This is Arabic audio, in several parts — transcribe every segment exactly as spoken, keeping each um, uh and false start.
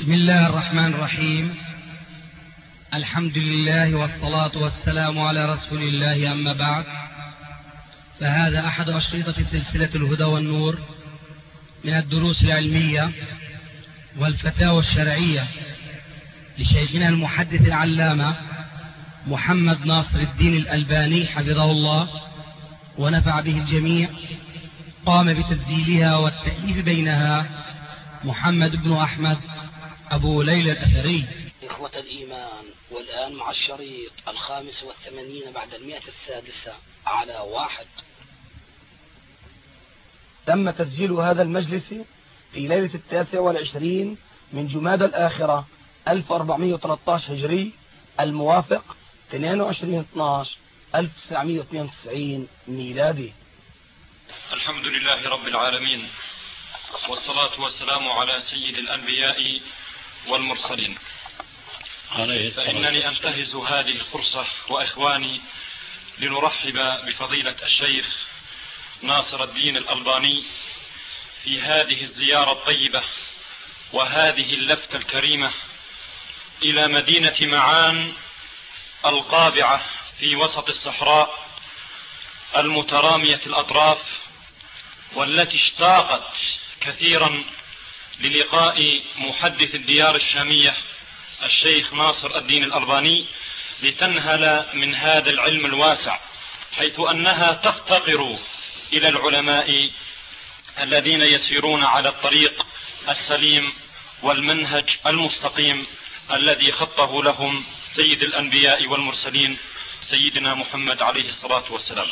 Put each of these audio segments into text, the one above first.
بسم الله الرحمن الرحيم. الحمد لله والصلاة والسلام على رسول الله، أما بعد، فهذا أحد أشرطة سلسلة الهدى والنور من الدروس العلمية والفتاوى الشرعية لشيخنا المحدث العلامة محمد ناصر الدين الألباني حفظه الله ونفع به الجميع. قام بتسجيلها والتأليف بينها محمد بن أحمد أبو ليلى الأثري. إخوة الإيمان، والآن مع الشريط الخامس والثمانين بعد المئة السادسة على واحد. تم تسجيل هذا المجلس في ليلة التاسع والعشرين من جمادى الآخرة ألف وأربعمئة وثلاثة عشر هجري، الموافق اثنين وعشرين اثني عشر ألف وتسعمئة واثنين وتسعين ميلادي. الحمد لله رب العالمين، والصلاة والسلام على سيد الأنبياء والمرسلين. فإنني أنتهز هذه الفرصة وإخواني لنرحب بفضيلة الشيخ ناصر الدين الألباني في هذه الزيارة الطيبة وهذه اللفتة الكريمة إلى مدينة معان القابعة في وسط الصحراء المترامية الأطراف، والتي اشتاقت كثيرا للقاء محدث الديار الشامية الشيخ ناصر الدين الألباني لتنهل من هذا العلم الواسع، حيث أنها تفتقر إلى العلماء الذين يسيرون على الطريق السليم والمنهج المستقيم الذي خطه لهم سيد الأنبياء والمرسلين سيدنا محمد عليه الصلاة والسلام.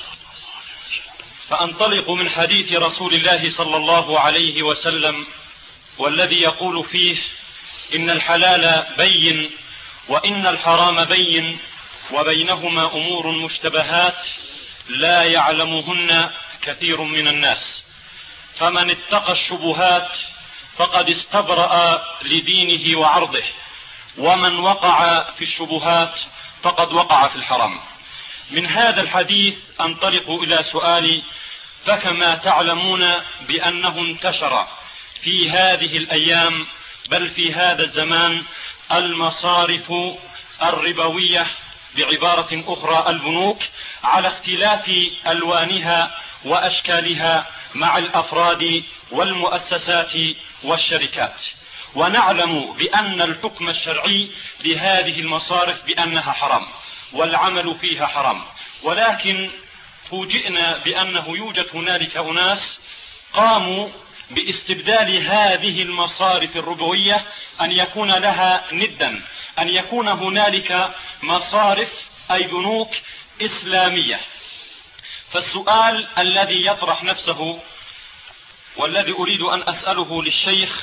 فأنطلق من حديث رسول الله صلى الله عليه وسلم، والذي يقول فيه: إن الحلال بين وإن الحرام بين وبينهما أمور مشتبهات لا يعلمهن كثير من الناس، فمن اتقى الشبهات فقد استبرأ لدينه وعرضه، ومن وقع في الشبهات فقد وقع في الحرام. من هذا الحديث أنطلق إلى سؤالي: فكما تعلمون بأنه انتشر في هذه الأيام بل في هذا الزمان المصارف الربوية، بعبارة أخرى البنوك، على اختلاف ألوانها وأشكالها مع الأفراد والمؤسسات والشركات. ونعلم بأن الحكم الشرعي لهذه المصارف بأنها حرام والعمل فيها حرام، ولكن فوجئنا بأنه يوجد هنالك أناس قاموا باستبدال هذه المصارف الربوية أن يكون لها ندا، أن يكون هنالك مصارف أي بنوك إسلامية. فالسؤال الذي يطرح نفسه والذي أريد أن أسأله للشيخ: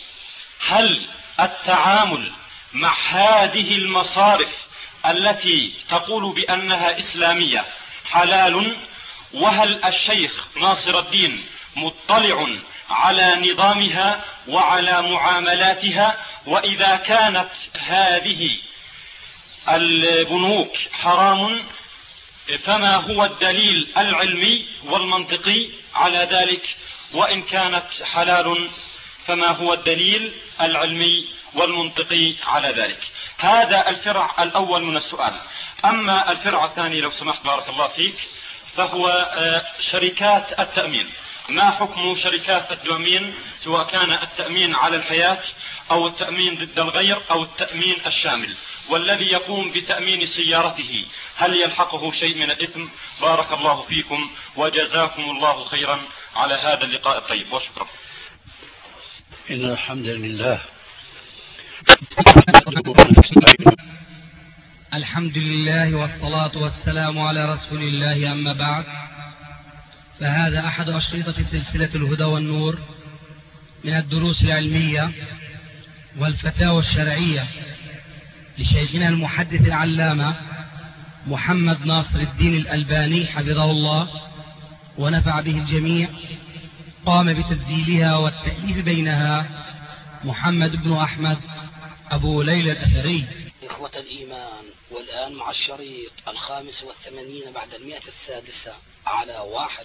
هل التعامل مع هذه المصارف التي تقول بأنها إسلامية حلال؟ وهل الشيخ ناصر الدين مطلع على نظامها وعلى معاملاتها؟ وإذا كانت هذه البنوك حرام فما هو الدليل العلمي والمنطقي على ذلك؟ وإن كانت حلال فما هو الدليل العلمي والمنطقي على ذلك؟ هذا الفرع الأول من السؤال. أما الفرع الثاني لو سمحت بارك الله فيك، فهو شركات التأمين. ما حكم شركات التأمين، سواء كان التأمين على الحياة أو التأمين ضد الغير أو التأمين الشامل؟ والذي يقوم بتأمين سيارته هل يلحقه شيء من الإثم؟ بارك الله فيكم وجزاكم الله خيرا على هذا اللقاء الطيب، وشكرا. إن الحمد لله الحمد لله والصلاة والسلام على رسول الله، أما بعد، فهذا أحد أشرطة سلسلة الهدى والنور من الدروس العلمية والفتاوى الشرعية لشيخنا المحدث العلامة محمد ناصر الدين الألباني حفظه الله ونفع به الجميع. قام بتسجيلها والتأليف بينها محمد بن أحمد أبو ليلى الأثري. إخوة الإيمان، والآن مع الشريط الخامس والثمانين بعد المئة السادسة على واحد.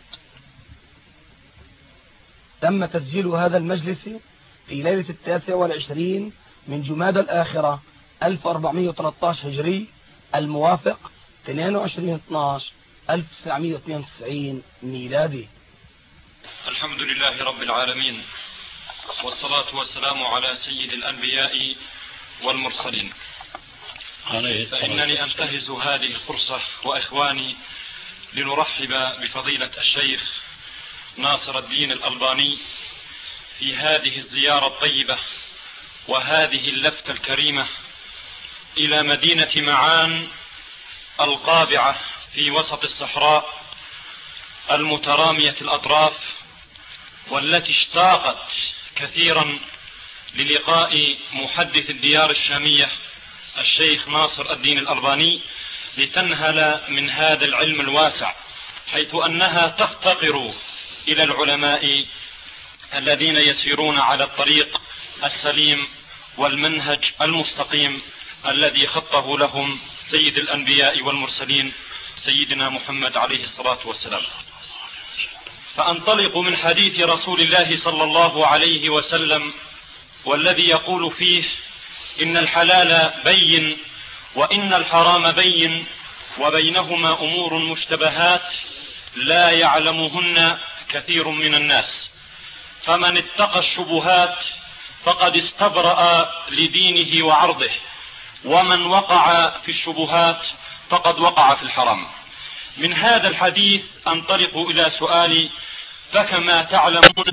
تم تسجيل هذا المجلس في ليلة التاسع والعشرين من جمادى الآخرة ألف وأربعمائة وثلاثة عشر هجري، الموافق اثنين وعشرين اثني عشر ألف وتسعمائة واثنين وتسعين ميلادي. الحمد لله رب العالمين، والصلاة والسلام على سيد الأنبياء والمرسلين. فإنني أنتهز هذه الفرصة وإخواني لنرحب بفضيلة الشيخ ناصر الدين الألباني في هذه الزيارة الطيبة وهذه اللفتة الكريمة إلى مدينة معان القابعة في وسط الصحراء المترامية الأطراف، والتي اشتاقت كثيرا للقاء محدث الديار الشامية الشيخ ناصر الدين الألباني لتنهل من هذا العلم الواسع، حيث أنها تفتقر إلى العلماء الذين يسيرون على الطريق السليم والمنهج المستقيم الذي خطه لهم سيد الأنبياء والمرسلين سيدنا محمد عليه الصلاة والسلام. فأنطلق من حديث رسول الله صلى الله عليه وسلم والذي يقول فيه: إن الحلال بين وإن الحرام بين وبينهما أمور مشتبهات لا يعلمهن كثير من الناس، فمن اتقى الشبهات فقد استبرأ لدينه وعرضه، ومن وقع في الشبهات فقد وقع في الحرام. من هذا الحديث أنطلق إلى سؤالي: فكما تعلمون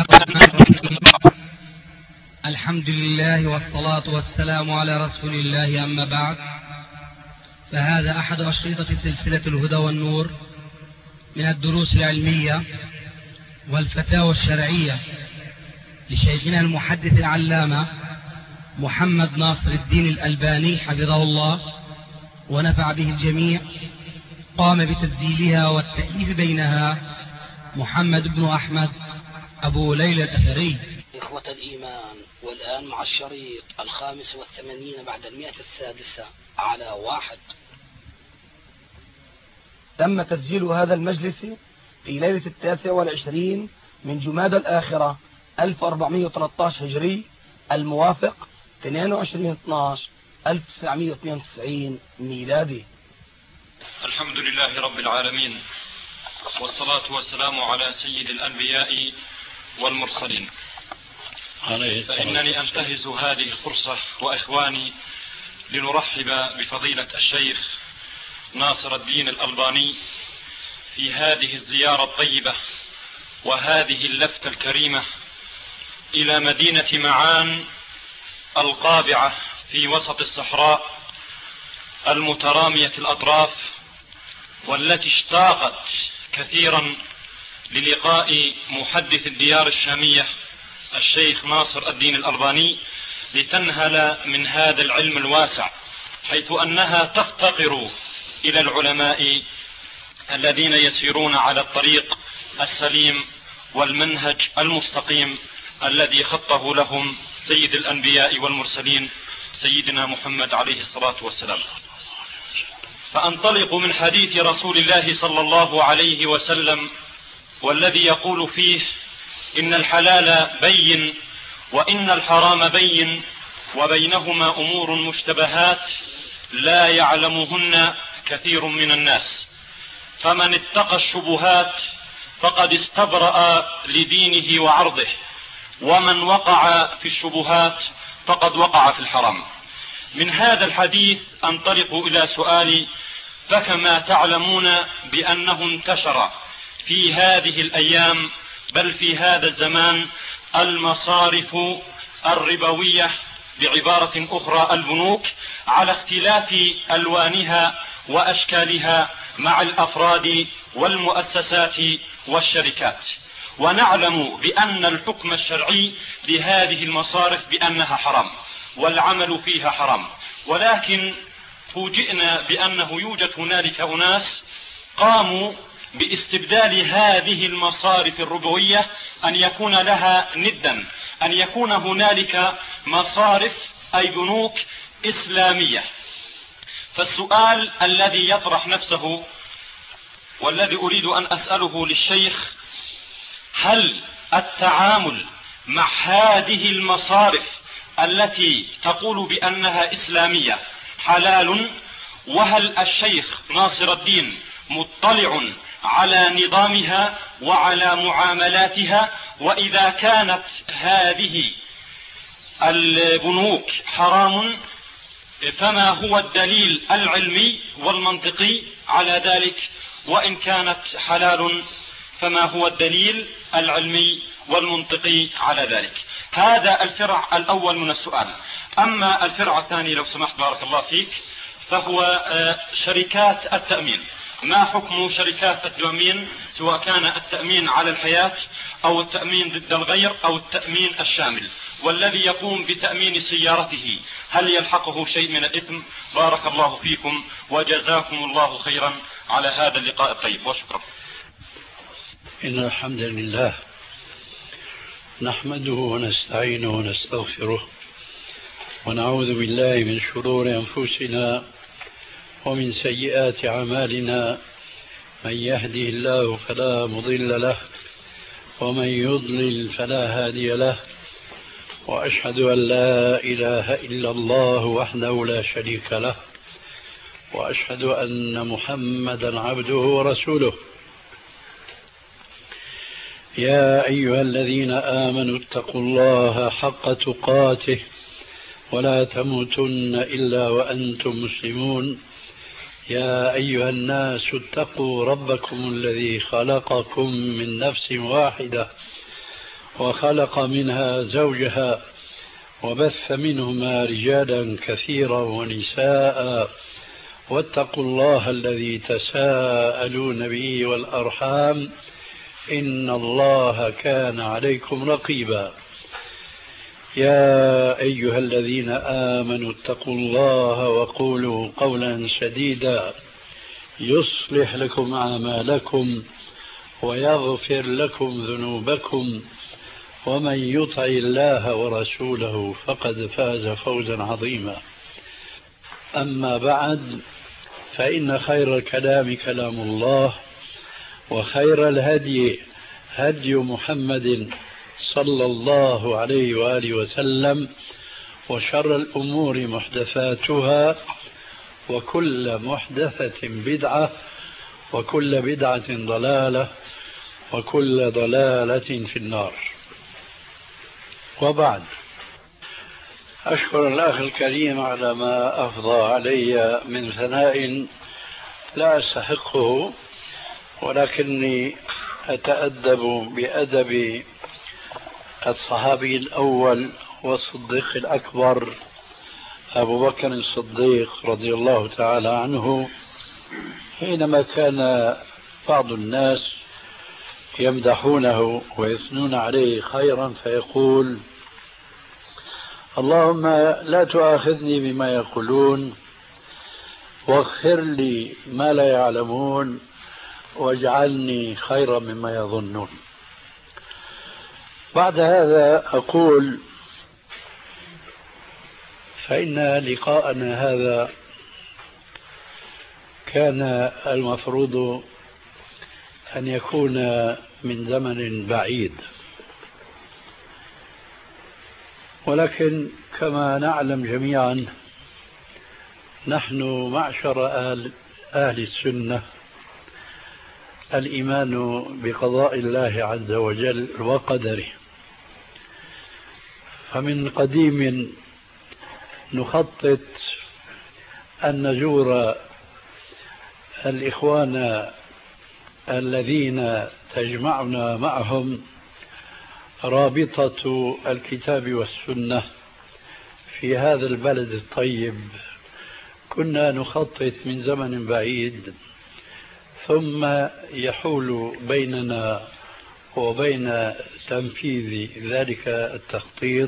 الحمد لله والصلاة والسلام على رسول الله، أما بعد، فهذا أحد أشرطة سلسلة الهدى والنور من الدروس العلمية والفتاوى الشرعية لشيخنا المحدث العلامة محمد ناصر الدين الألباني حفظه الله ونفع به الجميع. قام بتسجيلها والتأليف بينها محمد بن أحمد أبو ليلى الأثري. إخوة الإيمان، والآن مع الشريط الخامس والثمانين بعد المئة السادسة على واحد. تم تسجيل هذا المجلس في ليلة التاسع والعشرين من جمادى الآخرة ألف وأربعمائة وثلاثة عشر هجري، الموافق اثنين وعشرين اثني عشر ألف وتسعمائة واثنين وتسعين ميلادي. الحمد لله رب العالمين، والصلاة والسلام على سيد الأنبياء والمرسلين. فإنني أنتهز هذه الفرصة وإخواني لنرحب بفضيلة الشيخ ناصر الدين الألباني في هذه الزيارة الطيبة وهذه اللفتة الكريمة إلى مدينة معان القابعة في وسط الصحراء المترامية الأطراف، والتي اشتاقت كثيرا للقاء محدث الديار الشامية الشيخ ناصر الدين الألباني لتنهل من هذا العلم الواسع، حيث أنها تفتقر إلى العلماء الذين يسيرون على الطريق السليم والمنهج المستقيم الذي خطه لهم سيد الأنبياء والمرسلين سيدنا محمد عليه الصلاة والسلام. فأنطلق من حديث رسول الله صلى الله عليه وسلم والذي يقول فيه: إن الحلال بين وإن الحرام بين وبينهما أمور مشتبهات لا يعلمهن كثير من الناس، فمن اتقى الشبهات فقد استبرأ لدينه وعرضه، ومن وقع في الشبهات فقد وقع في الحرام. من هذا الحديث أنطلق إلى سؤالي: فكما تعلمون بأنه انتشر في هذه الأيام بل في هذا الزمان المصارف الربوية، بعبارة أخرى البنوك، على اختلاف ألوانها وأشكالها مع الأفراد والمؤسسات والشركات. ونعلم بأن الحكم الشرعي لهذه المصارف بأنها حرام والعمل فيها حرام، ولكن فوجئنا بأنه يوجد هنالك أناس قاموا باستبدال هذه المصارف الربوية أن يكون لها ندا، أن يكون هنالك مصارف أي بنوك إسلامية. فالسؤال الذي يطرح نفسه والذي أريد أن أسأله للشيخ: هل التعامل مع هذه المصارف التي تقول بأنها إسلامية حلال؟ وهل الشيخ ناصر الدين مطلع على نظامها وعلى معاملاتها؟ وإذا كانت هذه البنوك حرام فما هو الدليل العلمي والمنطقي على ذلك؟ وإن كانت حلال فما هو الدليل العلمي والمنطقي على ذلك؟ هذا الفرع الأول من السؤال. أما الفرع الثاني لو سمحت بارك الله فيك، فهو شركات التأمين. ما حكم شركات التأمين سواء كان التأمين على الحياة أو التأمين ضد الغير أو التأمين الشامل؟ والذي يقوم بتأمين سيارته هل يلحقه شيء من الإثم؟ بارك الله فيكم وجزاكم الله خيرا على هذا اللقاء الطيب، وشكرا. إن الحمد لله نحمده ونستعينه ونستغفره ونعوذ بالله من شرور أنفسنا ومن سيئات أعمالنا، من يهده الله فلا مضل له ومن يضلل فلا هادي له، وأشهد أن لا إله إلا الله وحده لا شريك له، وأشهد أن محمدا عبده ورسوله. يا أيها الذين آمنوا اتقوا الله حق تقاته ولا تموتن إلا وأنتم مسلمون. يا أيها الناس اتقوا ربكم الذي خلقكم من نفس واحدة وخلق منها زوجها وبث منهما رجالا كثيرا ونساء، واتقوا الله الذي تساءلون به والأرحام إن الله كان عليكم رقيبا. يا أيها الذين آمنوا اتقوا الله وقولوا قولا سديدا يصلح لكم أعمالكم ويغفر لكم ذنوبكم، ومن يطع الله ورسوله فقد فاز فوزا عظيما. أما بعد، فإن خير الكلام كلام الله، وخير الهدي هدي محمد صلى الله عليه وآله وسلم، وشر الأمور محدثاتها، وكل محدثة بدعة، وكل بدعة ضلالة، وكل ضلالة في النار. وبعد، أشكر الأخ الكريم على ما أفضى علي من ثناء لا أستحقه، ولكني أتأدب بأدب الصحابي الأول والصديق الأكبر أبو بكر الصديق رضي الله تعالى عنه، حينما كان بعض الناس يمدحونه ويثنون عليه خيرا فيقول: اللهم لا تؤاخذني بما يقولون، واغفر لي ما لا يعلمون، واجعلني خيرا مما يظنون. بعد هذا أقول: فإن لقاءنا هذا كان المفروض أن يكون من زمن بعيد، ولكن كما نعلم جميعا نحن معشر أهل, أهل السنة الإيمان بقضاء الله عز وجل وقدره، فمن قديم نخطط أن نزور الإخوان الذين تجمعنا معهم رابطة الكتاب والسنة في هذا البلد الطيب. كنا نخطط من زمن بعيد، ثم يحول بيننا وبين تنفيذ ذلك التخطيط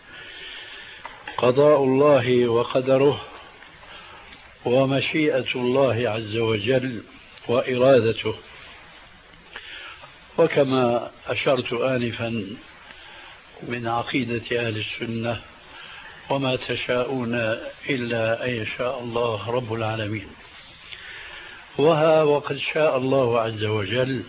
قضاء الله وقدره ومشيئة الله عز وجل وإرادته. وكما أشرت آنفا من عقيدة أهل السنة: وما تشاءون إلا أن يشاء الله رب العالمين. وها وقد شاء الله عز وجل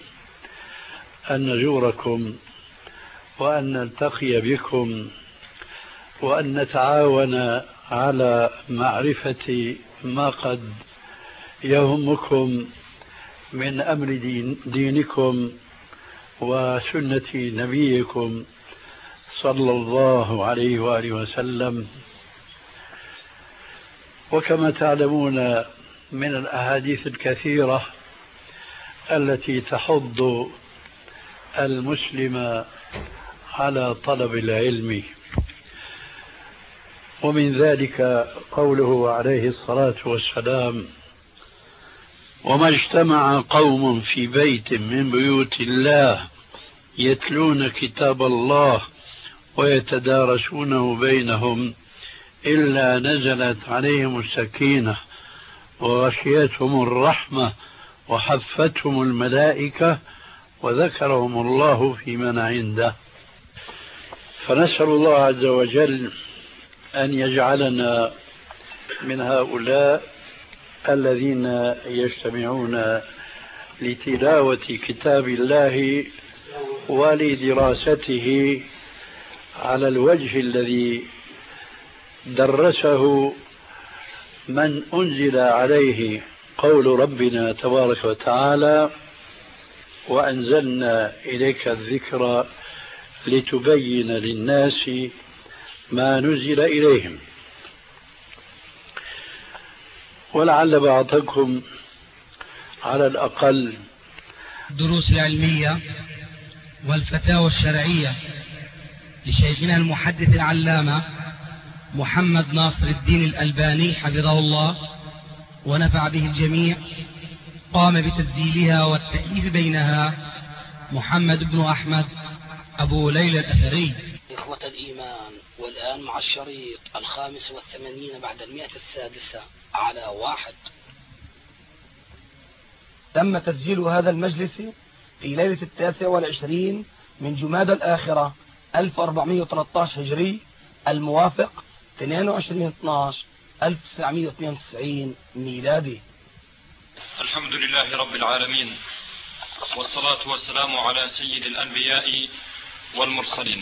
أن نزوركم وأن نلتقي بكم وأن نتعاون على معرفة ما قد يهمكم من أمر دين دينكم وسنة نبيكم صلى الله عليه وآله وسلم. وكما تعلمون من الأحاديث الكثيرة التي تحض المسلم على طلب العلم، ومن ذلك قوله عليه الصلاة والسلام: وما اجتمع قوم في بيت من بيوت الله يتلون كتاب الله ويتدارسونه بينهم إلا نزلت عليهم السكينة وغشيتهم الرحمة وحفتهم الملائكة وذكرهم الله في من عنده. فنسأل الله عز وجل أن يجعلنا من هؤلاء الذين يجتمعون لتلاوة كتاب الله ولدراسته على الوجه الذي درسه من أنزل عليه قول ربنا تبارك وتعالى: وأنزلنا إليك الذكر لتبين للناس ما نزل إليهم. ولعل بعضكم على الأقل الدروس العلمية والفتاوى الشرعية لشيخنا المحدث العلامة محمد ناصر الدين الألباني حفظه الله ونفع به الجميع، قام بتسجيلها والتأليف بينها محمد بن أحمد أبو ليلى الأثري. إخوة الإيمان، والآن مع الشريط الخامس والثمانين بعد المئة السادسة على واحد. تم تسجيل هذا المجلس في ليلة التاسع والعشرين من جمادى الآخرة ألف وأربعمئة وثلاثة عشر هجري، الموافق اثنين وعشرين اثني عشر ألف وتسعمئة واثنين وتسعين ميلادي. الحمد لله رب العالمين، والصلاة والسلام على سيد الأنبياء والمرسلين.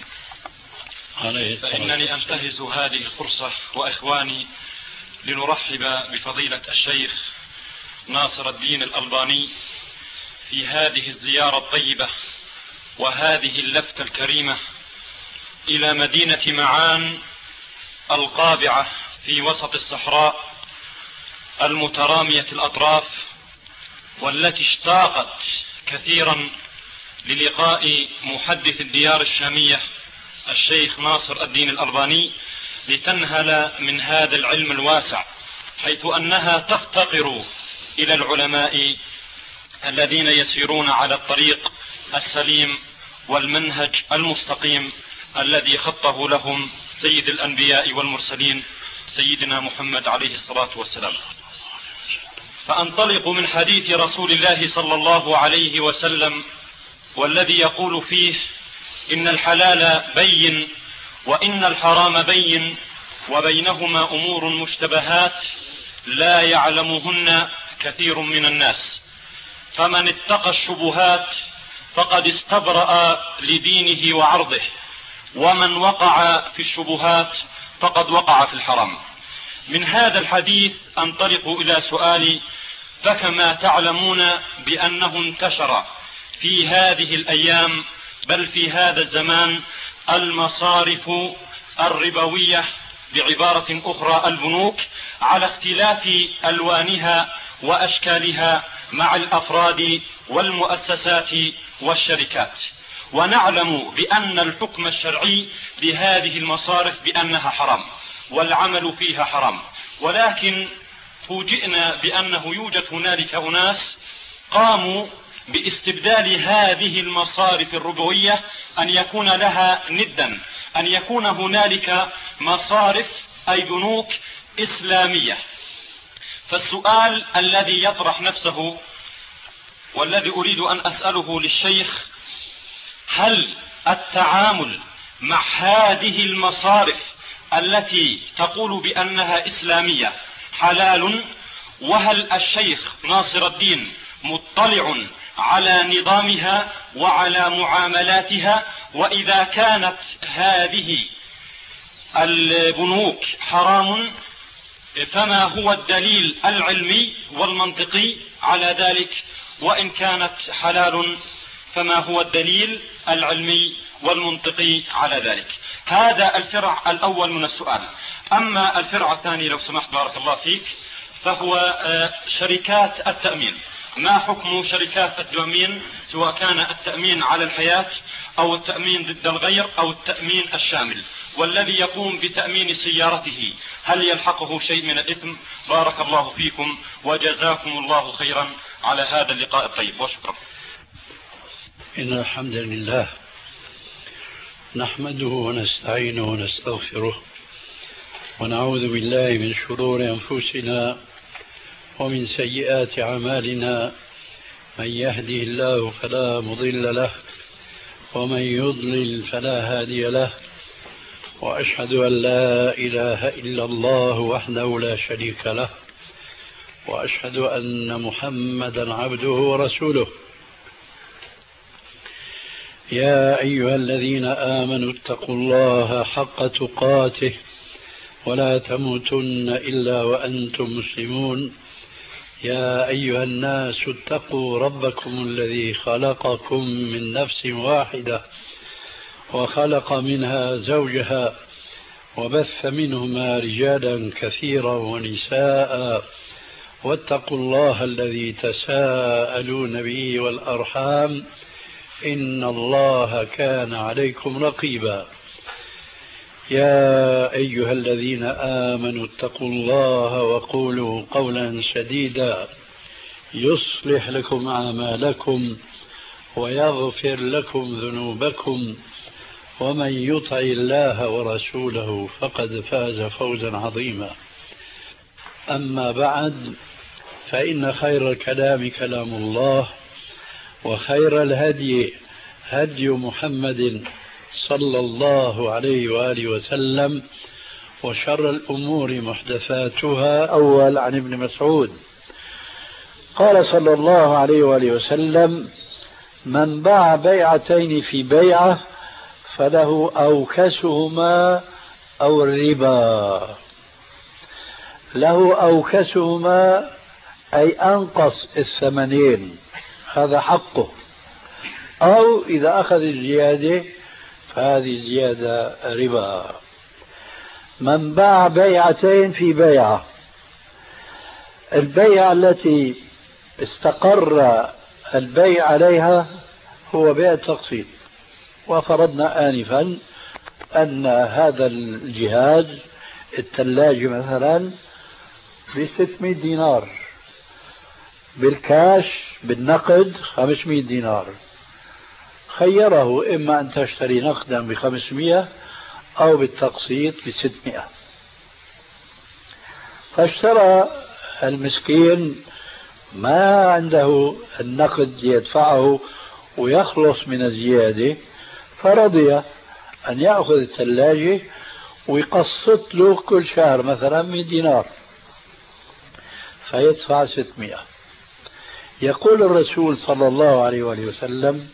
فإنني أنتهز هذه الفرصة وإخواني لنرحب بفضيلة الشيخ ناصر الدين الألباني في هذه الزيارة الطيبة وهذه اللفتة الكريمة إلى مدينة معان القابعة في وسط الصحراء المترامية الأطراف، والتي اشتاقت كثيرا للقاء محدث الديار الشامية الشيخ ناصر الدين الألباني لتنهل من هذا العلم الواسع، حيث أنها تفتقر إلى العلماء الذين يسيرون على الطريق السليم والمنهج المستقيم الذي خطه لهم سيد الأنبياء والمرسلين سيدنا محمد عليه الصلاة والسلام. فأنطلق من حديث رسول الله صلى الله عليه وسلم والذي يقول فيه: إن الحلال بين وإن الحرام بين وبينهما أمور مشتبهات لا يعلمهن كثير من الناس، فمن اتقى الشبهات فقد استبرأ لدينه وعرضه، ومن وقع في الشبهات فقد وقع في الحرام. من هذا الحديث أنطلق إلى سؤالي: فكما تعلمون بأنه انتشر في هذه الأيام بل في هذا الزمان المصارف الربوية، بعبارة أخرى البنوك، على اختلاف ألوانها وأشكالها مع الأفراد والمؤسسات والشركات. ونعلم بأن الحكم الشرعي لهذه المصارف بأنها حرام والعمل فيها حرام، ولكن فوجئنا بأنه يوجد هنالك أناس قاموا باستبدال هذه المصارف الربوية أن يكون لها ندا، أن يكون هنالك مصارف أي بنوك إسلامية. فالسؤال الذي يطرح نفسه والذي أريد أن أسأله للشيخ: هل التعامل مع هذه المصارف التي تقول بأنها إسلامية حلال؟ وهل الشيخ ناصر الدين مطلع على نظامها وعلى معاملاتها؟ وإذا كانت هذه البنوك حرام، فما هو الدليل العلمي والمنطقي على ذلك؟ وإن كانت حلال فما هو الدليل العلمي والمنطقي على ذلك؟ هذا الفرع الأول من السؤال. أما الفرع الثاني لو سمحت بارك الله فيك، فهو شركات التأمين. ما حكم شركات التأمين، سواء كان التأمين على الحياة أو التأمين ضد الغير أو التأمين الشامل؟ والذي يقوم بتأمين سيارته هل يلحقه شيء من الإثم؟ بارك الله فيكم وجزاكم الله خيرا على هذا اللقاء الطيب، وشكرا. إن الحمد لله نحمده ونستعينه ونستغفره ونعوذ بالله من شرور أنفسنا ومن سيئات أعمالنا، من يهده الله فلا مضل له ومن يضلل فلا هادي له، وأشهد أن لا إله إلا الله وحده لا شريك له، وأشهد أن محمدا عبده ورسوله. يا أيها الذين آمنوا اتقوا الله حق تقاته ولا تموتن إلا وأنتم مسلمون. يا أيها الناس اتقوا ربكم الذي خلقكم من نفس واحدة وخلق منها زوجها وبث منهما رجالا كثيرا ونساء، واتقوا الله الذي تساءلون به والأرحام إن الله كان عليكم رقيبا. يا أيها الذين آمنوا اتقوا الله وقولوا قولا سديدا يصلح لكم أعمالكم ويغفر لكم ذنوبكم، ومن يطع الله ورسوله فقد فاز فوزا عظيما. أما بعد، فإن خير الكلام كلام الله، وخير الهدي هدي محمد صلى الله عليه وآله وسلم، وشر الأمور محدثاتها. أول عن ابن مسعود قال صلى الله عليه وآله وسلم: من باع بيعتين في بيعة فله أوكسهما أو الربا. له أوكسهما أي أنقص الثمنين، هذا حقه، أو إذا أخذ الزيادة فهذه زيادة ربا. من باع بيعتين في بيعة، البيعة التي استقر البيع عليها هو بيع التقسيط، وفرضنا آنفا أن هذا الجهاز الثلاجة مثلا بستمائة دينار، بالكاش بالنقد خمسمائة دينار. خيره إما أن تشتري نقدا بخمسمائة أو بالتقسيط بستمائة. فاشترى المسكين ما عنده النقد يدفعه ويخلص من الزيادة، فرضي أن يأخذ الثلاجة ويقسط له كل شهر مثلا مئة دينار، فيدفع ستمائة. يقول الرسول صلى الله عليه وآله وسلم: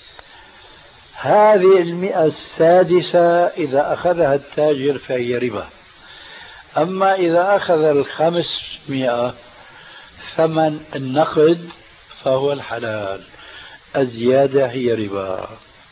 هذه المئة السادسة إذا أخذها التاجر فهي ربا، أما إذا أخذ الخمسمائة ثمن النقد فهو الحلال، الزيادة هي ربا.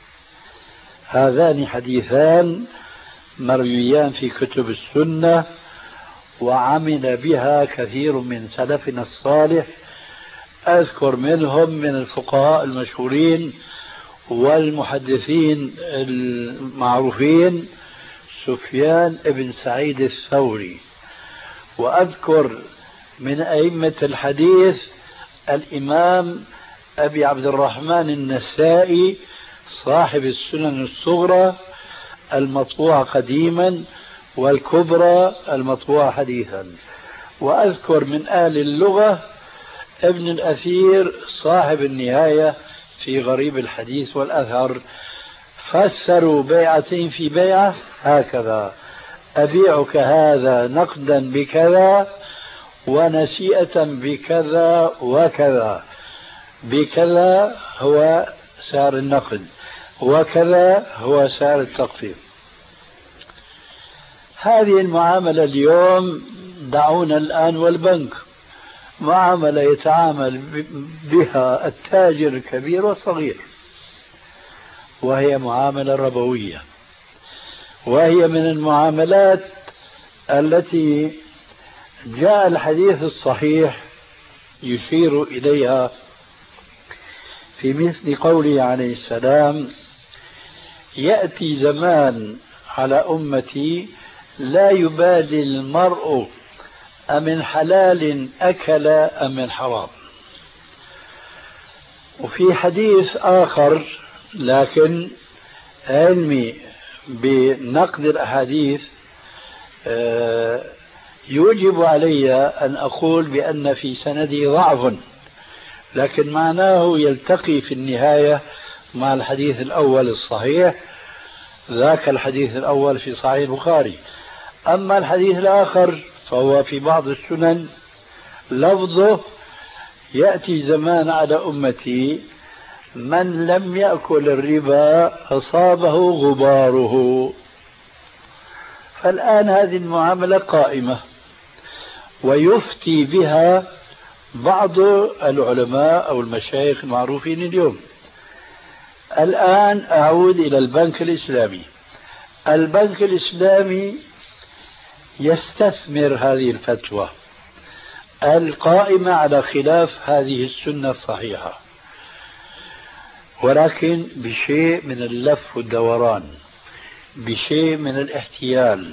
هذان حديثان مرويان في كتب السنة، وعمل بها كثير من سلفنا الصالح. أذكر منهم من الفقهاء المشهورين والمحدثين المعروفين سفيان بن سعيد الثوري، وأذكر من أئمة الحديث الإمام أبي عبد الرحمن النسائي صاحب السنن الصغرى المطبوعة قديما والكبرى المطبوعة حديثا. وأذكر من أهل اللغة ابن الأثير صاحب النهاية في غريب الحديث والأثر، فسروا بيعتين في بيعة هكذا: أبيعك هذا نقدا بكذا ونسيئة بكذا وكذا. بكذا هو سعر النقد وكذا هو سعر التقسيط. هذه المعاملة اليوم دعونا الآن والبنك، معاملة يتعامل بها التاجر الكبير والصغير، وهي معاملة ربوية، وهي من المعاملات التي جاء الحديث الصحيح يشير إليها في مثل قوله عليه السلام: يأتي زمان على أمتي لا يبالي المرء أمن حلال أكل أم من حرام. وفي حديث آخر لكن علمي بنقد الأحاديث يوجب علي أن أقول بأن في سنده ضعف، لكن معناه يلتقي في النهاية مع الحديث الأول الصحيح، ذاك الحديث الأول في صحيح البخاري. أما الحديث الآخر فهو في بعض السنن لفظه: يأتي زمان على أمتي من لم يأكل الربا أصابه غباره. فالآن هذه المعاملة قائمة ويفتي بها بعض العلماء أو المشايخ المعروفين اليوم. الآن أعود إلى البنك الإسلامي. البنك الإسلامي يستثمر هذه الفتوى القائمة على خلاف هذه السنة الصحيحة، ولكن بشيء من اللف والدوران، بشيء من الاحتيال،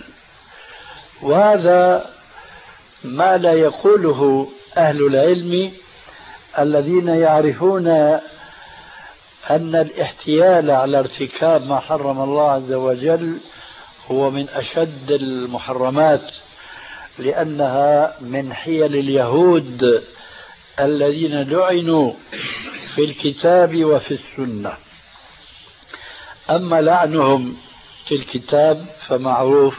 وهذا ما لا يقوله أهل العلم الذين يعرفون أن الاحتيال على ارتكاب ما حرم الله عز وجل هو من أشد المحرمات، لأنها من حيل اليهود الذين لعنوا في الكتاب وفي السنة. أما لعنهم في الكتاب فمعروف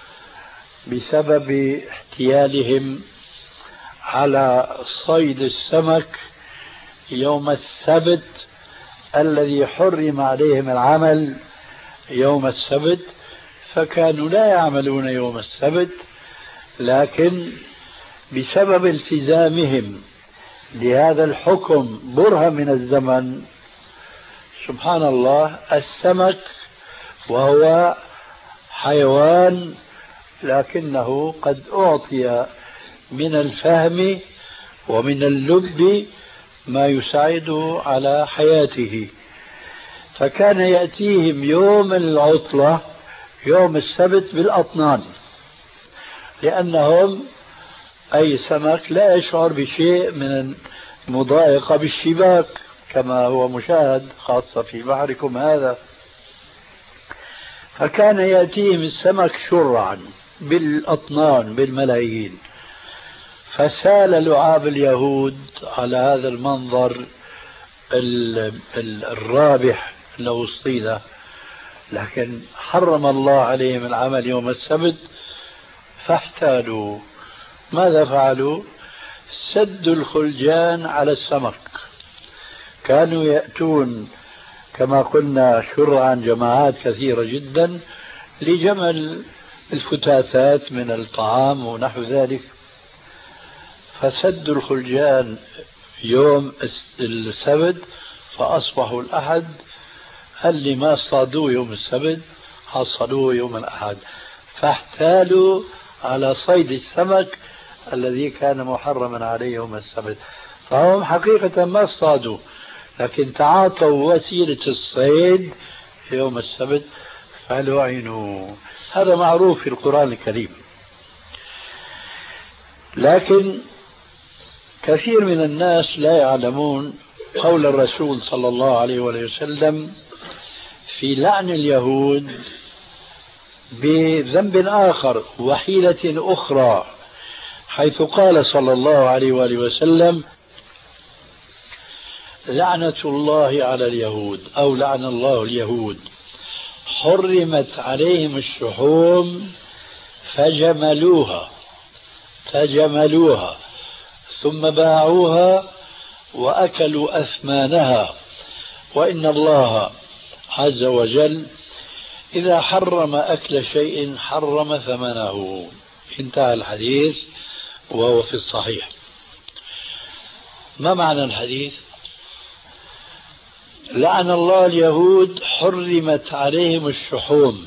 بسبب احتيالهم على صيد السمك يوم السبت الذي حرم عليهم العمل يوم السبت، فكانوا لا يعملون يوم السبت، لكن بسبب التزامهم لهذا الحكم برهة من الزمن، سبحان الله، السمك وهو حيوان لكنه قد أعطي من الفهم ومن اللب ما يساعده على حياته، فكان يأتيهم يوم العطلة يوم السبت بالأطنان، لأنهم أي سمك لا يشعر بشيء من المضايقة بالشباك كما هو مشاهد خاصة في بحركم هذا، فكان يأتيهم السمك شرعا بالأطنان بالملايين. فسال لعاب اليهود على هذا المنظر الرابح له الصيدة، لكن حرم الله عليهم العمل يوم السبت فاحتالوا. ماذا فعلوا؟ سدوا الخلجان على السمك. كانوا يأتون كما قلنا شرعا جماعات كثيرة جدا لجمل الفتاتات من الطعام ونحو ذلك، فسدوا الخلجان يوم السبت فأصبحوا الأحد اللي ما صادوه يوم السبت حصلوه يوم الأحد، فاحتالوا على صيد السمك الذي كان محرما عليه يوم السبت. فهم حقيقة ما صادوا، لكن تعاطوا وسيلة الصيد يوم السبت فلعنوا. هذا معروف في القرآن الكريم. لكن كثير من الناس لا يعلمون قول الرسول صلى الله عليه وسلم في لعن اليهود بذنب آخر وحيلة أخرى، حيث قال صلى الله عليه وآله وسلم: لعنة الله على اليهود أو لعن الله اليهود، حرمت عليهم الشحوم فجملوها فجملوها ثم باعوها وأكلوا أثمانها، وإن الله عز وجل إذا حرم أكل شيء حرم ثمنه، انتهى الحديث وهو في الصحيح. ما معنى الحديث؟ لعن الله اليهود حرمت عليهم الشحوم.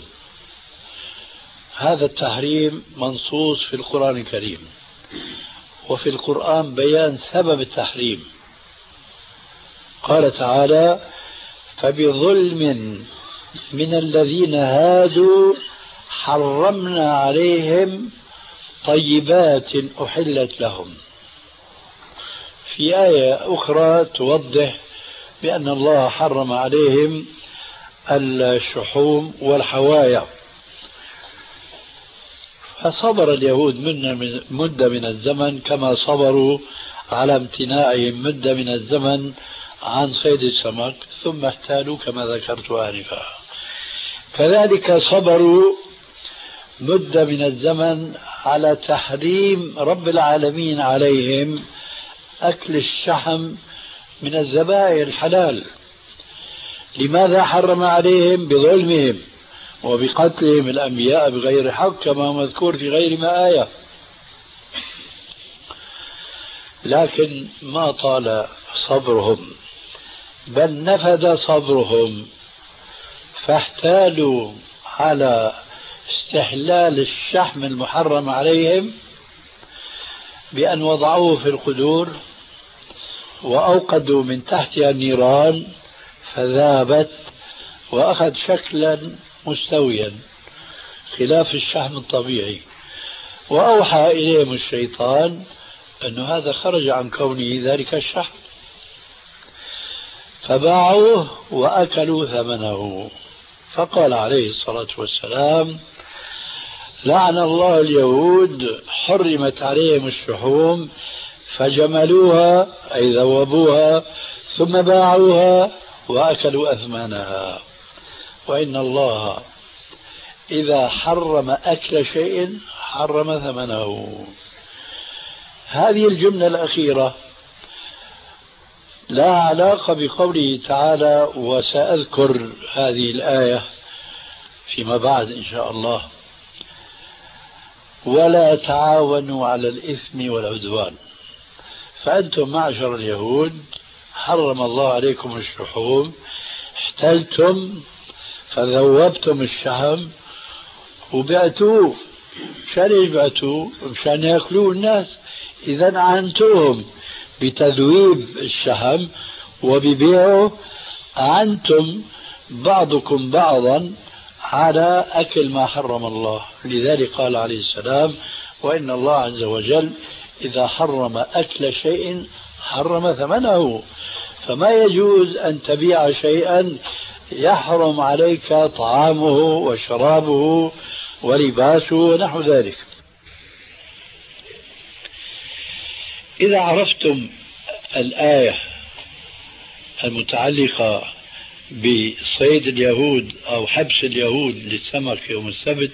هذا التحريم منصوص في القرآن الكريم، وفي القرآن بيان سبب التحريم. قال تعالى: فبظلم من الذين هادوا حرمنا عليهم طيبات أحلت لهم. في آية أخرى توضح بأن الله حرم عليهم الشحوم والحوايا. فصبر اليهود من مدة من الزمن كما صبروا على امتناعهم مدة من الزمن عن صيد السمك، ثم احتالوا كما ذكرت آنفا. كذلك صبروا مدة من الزمن على تحريم رب العالمين عليهم أكل الشحم من الذبائح الحلال. لماذا حرم عليهم؟ بظلمهم وبقتلهم الأنبياء بغير حق كما مذكور في غير ما آية. لكن ما طال صبرهم، بل نفد صبرهم، فاحتالوا على استحلال الشحم المحرم عليهم بأن وضعوه في القدور وأوقدوا من تحتها النيران فذابت وأخذ شكلا مستويا خلاف الشحم الطبيعي، وأوحى إليهم الشيطان أن هذا خرج عن كونه ذلك الشحم، فباعوه وأكلوا ثمنه. فقال عليه الصلاة والسلام: لعن الله اليهود حرمت عليهم الشحوم فجملوها أي ذوبوها ثم باعوها وأكلوا أثمانها، وإن الله إذا حرم أكل شيء حرم ثمنه. هذه الجملة الأخيرة لا علاقة بقوله تعالى، وسأذكر هذه الآية فيما بعد إن شاء الله: ولا تعاونوا على الإثم والعدوان. فأنتم معشر اليهود حرم الله عليكم الشحوم، احتلتم فذوبتم الشحم وبعتوه. مشان ايش بعتوه؟ مشان ياكلوه الناس. إذا عنتم بتذويب الشحم وببيعه، أعنتم بعضكم بعضا على أكل ما حرم الله. لذلك قال عليه السلام: وإن الله عز وجل إذا حرم أكل شيء حرم ثمنه. فما يجوز أن تبيع شيئا يحرم عليك طعامه وشرابه ولباسه ونحو ذلك. إذا عرفتم الآية المتعلقة بصيد اليهود أو حبس اليهود للسمك يوم السبت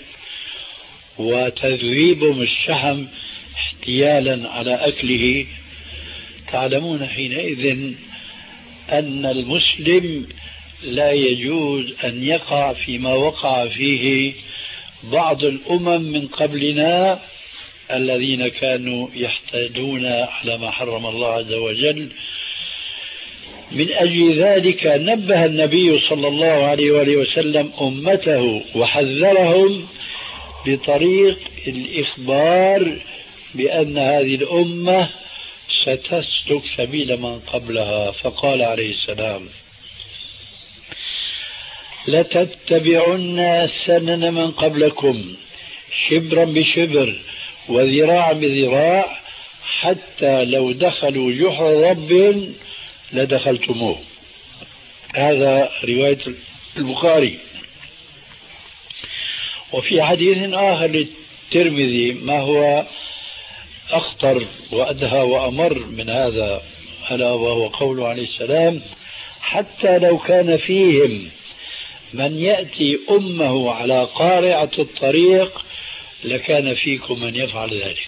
وتذويبهم الشحم احتيالا على أكله، تعلمون حينئذ أن المسلم لا يجوز أن يقع فيما وقع فيه بعض الأمم من قبلنا الذين كانوا يحتالون على ما حرم الله عز وجل. من أجل ذلك نبه النبي صلى الله عليه وآله وسلم أمته وحذرهم بطريق الإخبار بأن هذه الأمة ستسلك سبيل من قبلها. فقال عليه السلام: لتتبعن سنن من قبلكم شبرا بشبر وذراع بذراع حتى لو دخلوا جحر رب لدخلتموه. هذا رواية البخاري. وفي حديث آخر للترمذي ما هو أخطر وأدهى وأمر من هذا، ألا وهو قوله عليه السلام: حتى لو كان فيهم من يأتي أمه على قارعة الطريق لكان فيكم من يفعل ذلك.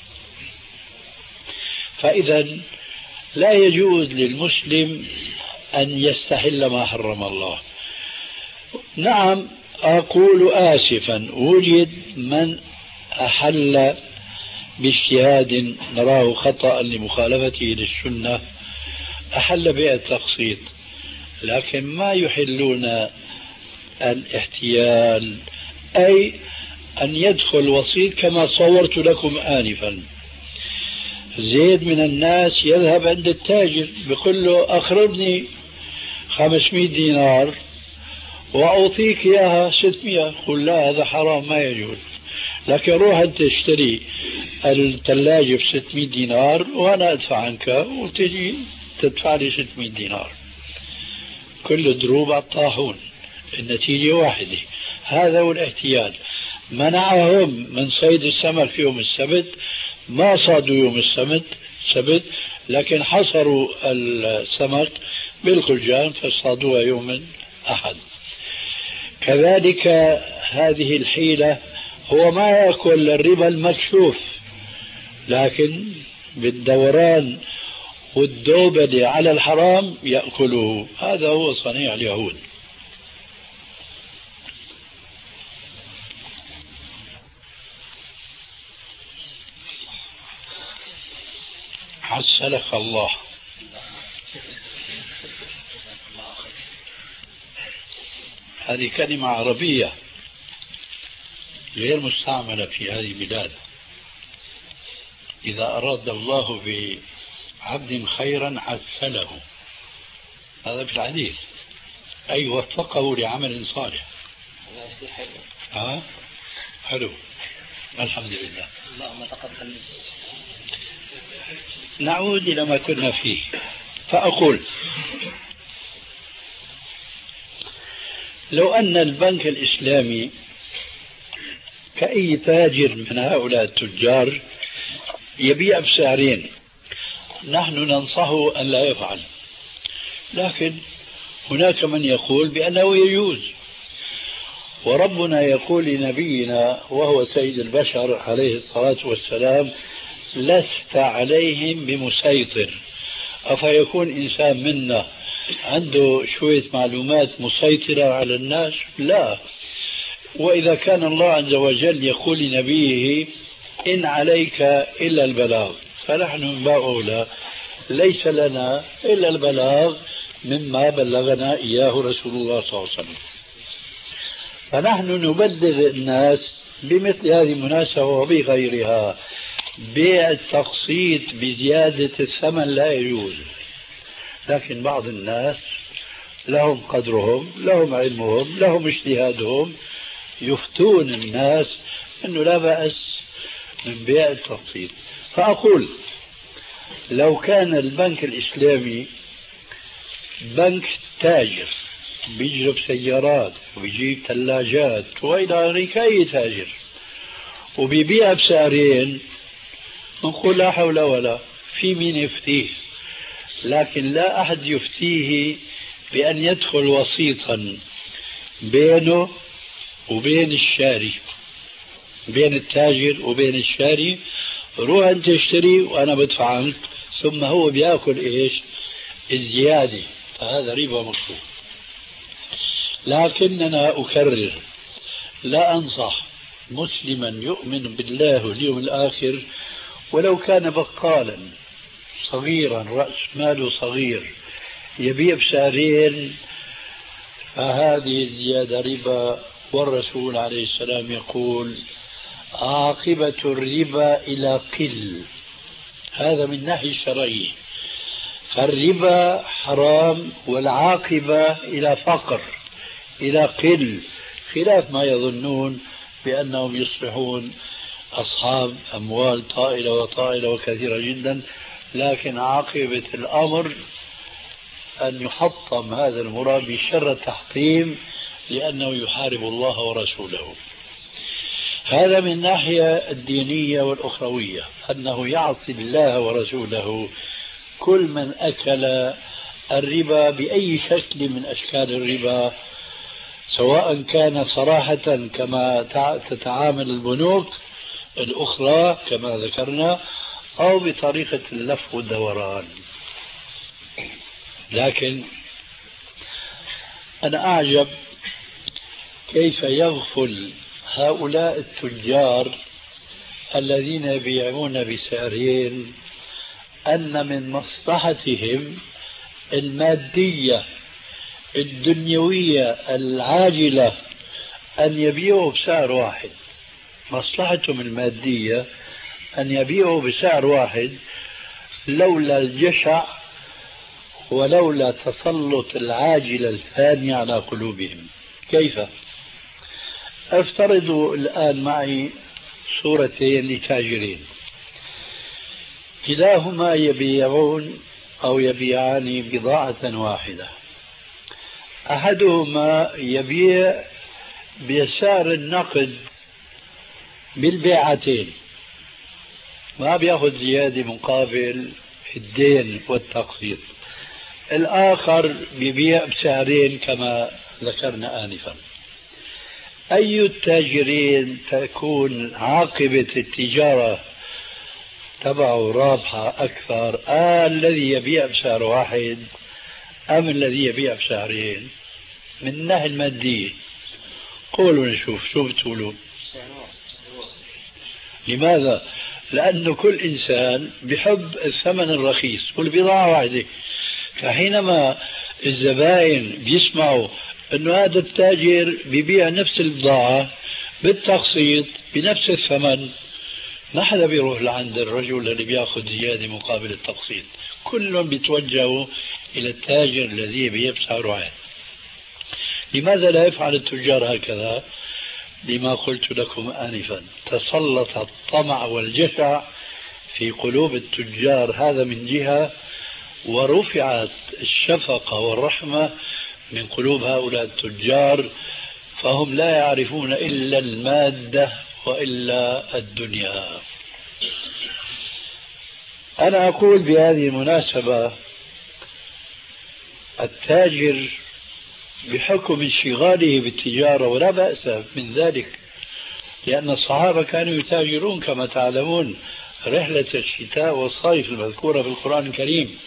فإذا لا يجوز للمسلم أن يستحل ما حرم الله. نعم، أقول آسفا وجد من أحل باجتهاد نراه خطأ لمخالفته للسنة، أحل بالتقسيط، لكن ما يحلون الاحتيال، أي أن يدخل وسيط كما صورت لكم آنفا. زيد من الناس يذهب عند التاجر بيقول له أخرجني خمسمائة دينار وأعطيك إياها ستمائة، قل لا هذا حرام ما يجوز، لكن روح أنت اشتري الثلاجة بستمائة دينار وأنا أدفع عنك وتجي تدفع لي ستمائة دينار. كل دروب على الطاحون، النتيجة واحدة. هذا هو الاحتيال. منعهم من صيد السمك في يوم السبت، ما صادوا يوم السبت سبت لكن حصروا السمك بالخلجان فاصطادوها يوم أحد. كذلك هذه الحيلة، هو ما يأكل الربا المكشوف، لكن بالدوران والدوبلة على الحرام يأكله. هذا هو صنيع اليهود. حسنك الله. هذه كلمة عربية غير مستعملة في هذه البلاد. إذا أراد الله بعبد خيرا عسله، هذا في الحديث، أي وفقه لعمل صالح. ها حلو، الحمد لله. اللهم تقبل. نعود إلى ما كنا فيه، فأقول لو أن البنك الإسلامي كأي تاجر من هؤلاء التجار يبيع بسعرين، نحن ننصحه أن لا يفعل، لكن هناك من يقول بأنه يجوز. وربنا يقول لنبينا وهو سيد البشر عليه الصلاة والسلام: لست عليهم بمسيطر. أفيكون إنسان منا عنده شوية معلومات مسيطرة على الناس؟ لا. وإذا كان الله عز وجل يقول لنبيه: إن عليك إلا البلاغ، فنحن من باب أولى ليس لنا إلا البلاغ مما بلغنا إياه رسول الله صلى الله عليه وسلم. فنحن نبلغ الناس بمثل هذه المناسبة وبغيرها. بيع التقسيط بزيادة الثمن لا يجوز، لكن بعض الناس لهم قدرهم، لهم علمهم، لهم اجتهادهم، يفتون الناس أنه لا بأس من بيع التقسيط. فأقول لو كان البنك الإسلامي بنك تاجر بيجرب سيارات وبيجيب ثلاجات وإلى آخره كأي تاجر وبيبيع بسعرين، نقول لا حول ولا في مين يفتيه، لكن لا أحد يفتيه بأن يدخل وسيطا بينه وبين الشاري، بين التاجر وبين الشاري. روح أنت اشتري وأنا بدفع عنك، ثم هو بيأكل إيش؟ الزيادة، فهذا ربا مكروه. لكننا أكرر، لا أنصح مسلما يؤمن بالله واليوم الآخر ولو كان بقالا صغيرا رأس ماله صغير يبيع بسعرين، فهذه الزيادة ربا. والرسول عليه السلام يقول: عاقبة الربا إلى قل. هذا من ناحية الشرعية، فالربا حرام والعاقبة إلى فقر، إلى قل، خلاف ما يظنون بأنهم يصبحون أصحاب أموال طائلة وطائلة وكثيرة جدا. لكن عاقبة الأمر أن يحطم هذا المرابي شر التحطيم، لأنه يحارب الله ورسوله. هذا من الناحية الدينية والأخروية، أنه يعصي الله ورسوله. كل من أكل الربا بأي شكل من أشكال الربا، سواء كان صراحة كما تتعامل البنوك الأخرى كما ذكرنا، أو بطريقة اللف والدوران. لكن أنا أعجب كيف يغفل هؤلاء التجار الذين يبيعون بسعرين أن من مصلحتهم المادية الدنيوية العاجلة أن يبيعوا بسعر واحد. مصلحتهم المادية أن يبيعوا بسعر واحد لولا الجشع ولولا تسلط العاجلة الفانية على قلوبهم. كيف؟ افترضوا الآن معي صورتين لتاجرين كلاهما يبيعون أو يبيعان بضاعة واحدة. أحدهما يبيع بسعر النقد بالبيعتين، ما بياخذ زيادة مقابل الدين والتقسيط. الآخر بيبيع بسعرين كما ذكرنا آنفا. أي التاجرين تكون عاقبة التجارة تبعه رابحة أكثر؟ آه الذي يبيع بسعر واحد أم الذي يبيع بسعرين؟ من الناحية المادية قولوا نشوف شو بتقولون. لماذا؟ لأنه كل إنسان بحب الثمن الرخيص والبضاعة واحدة. فحينما الزبائن بيسمعوا أنه هذا التاجر بيبيع نفس البضاعة بالتقسيط بنفس الثمن، ما حدا بيروح لعند الرجل اللي بياخذ زيادة مقابل التقسيط. كلهم بيتوجهوا إلى التاجر الذي يبيع بسعر واحد. لماذا لا يفعل التجار هكذا؟ لما قلت لكم آنفا، تسلط الطمع والجشع في قلوب التجار، هذا من جهة، ورفعت الشفقة والرحمة من قلوب هؤلاء التجار، فهم لا يعرفون إلا المادة وإلا الدنيا. أنا أقول بهذه المناسبة التاجر بحكم انشغاله بالتجارة ولا بأس من ذلك، لأن الصحابة كانوا يتاجرون كما تعلمون رحلة الشتاء والصيف المذكورة في القرآن الكريم.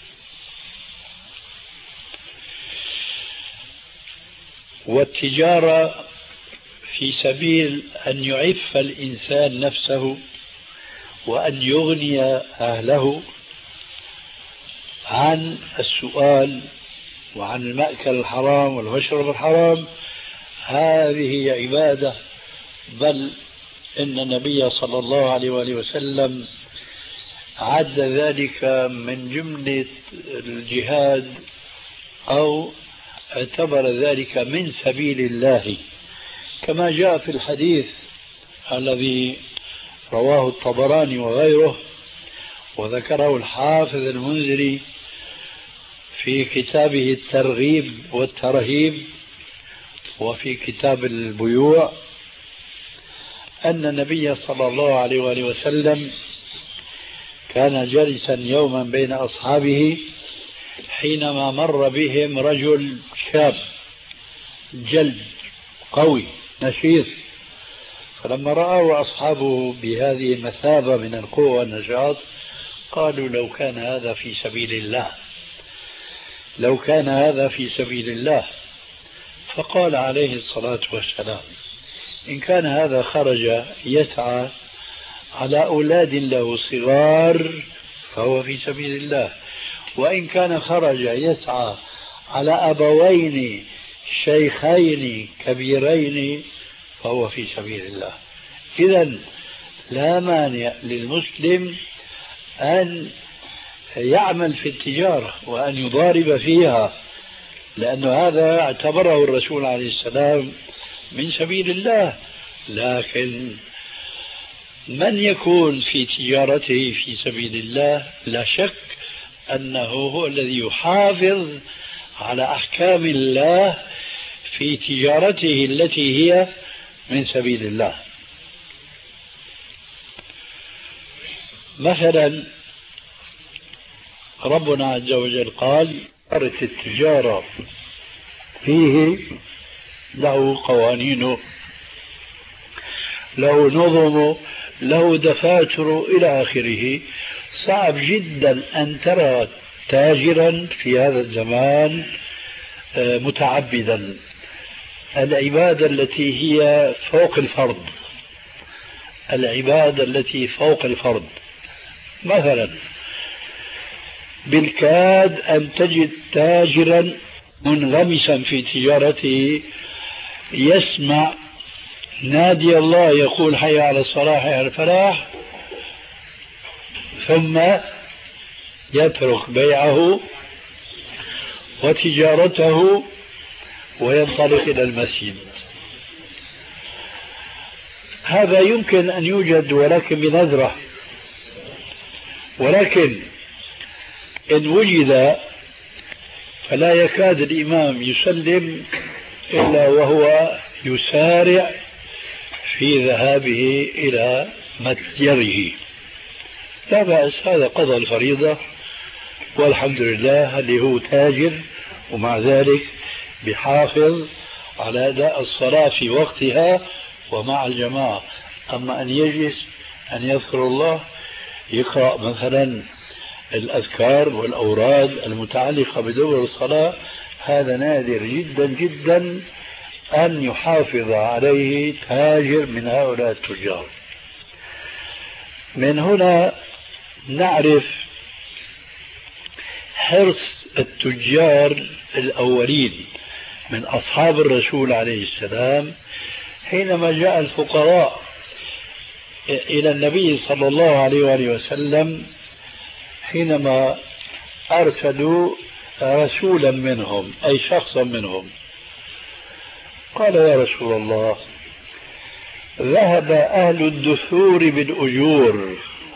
والتجارة في سبيل أن يعف الإنسان نفسه وأن يغني أهله عن السؤال وعن المأكل الحرام والمشرب الحرام، هذه عبادة. بل إن النبي صلى الله عليه وآله وسلم عد ذلك من جملة الجهاد أو اعتبر ذلك من سبيل الله، كما جاء في الحديث الذي رواه الطبراني وغيره وذكره الحافظ المنذري في كتابه الترغيب والترهيب وفي كتاب البيوع، أن النبي صلى الله عليه وآله وسلم كان جالسا يوما بين أصحابه حينما مر بهم رجل شاب جلد قوي نشيط، فلما رأوا أصحابه بهذه المثابة من القوة والنشاط قالوا لو كان هذا في سبيل الله، لو كان هذا في سبيل الله. فقال عليه الصلاة والسلام إن كان هذا خرج يسعى على أولاد له صغار فهو في سبيل الله، وإن كان خرج يسعى على أبوين شيخين كبيرين فهو في سبيل الله. إذن لا مانع للمسلم أن يعمل في التجارة وأن يضارب فيها، لأن هذا اعتبره الرسول عليه السلام من سبيل الله. لكن من يكون في تجارته في سبيل الله لا شك أنه هو الذي يحافظ على أحكام الله في تجارته التي هي من سبيل الله. مثلا ربنا عز وجل قال أرث التجارة فيه له قوانين، له نظم، له دفاتر إلى آخره. صعب جدا أن ترى تاجرا في هذا الزمان متعبدا، العبادة التي هي فوق الفرض، العبادة التي فوق الفرض. مثلا بالكاد أن تجد تاجرا منغمسا في تجارته يسمع نادي الله يقول حي على الصلاة حي على الفلاح، ثم يترك بيعه وتجارته وينطلق إلى المسجد. هذا يمكن أن يوجد ولكن بنظرة، ولكن إن وجد فلا يكاد الإمام يسلم إلا وهو يسارع في ذهابه إلى متجره. لا بأس، هذا قضى الفريضة والحمد لله، اللي هو تاجر ومع ذلك بحافظ على أداء الصلاة في وقتها ومع الجماعة. أما أن يجلس أن يذكر الله يقرأ مثلا الأذكار والأوراد المتعلقة بدور الصلاة، هذا نادر جدا جدا أن يحافظ عليه تاجر من هؤلاء التجار. من هنا نعرف حرص التجار الأولين من أصحاب الرسول عليه السلام حينما جاء الفقراء إلى النبي صلى الله عليه وآله وسلم، حينما أرسلوا رسولا منهم أي شخصا منهم، قال يا رسول الله ذهب أهل الدثور بالأجور.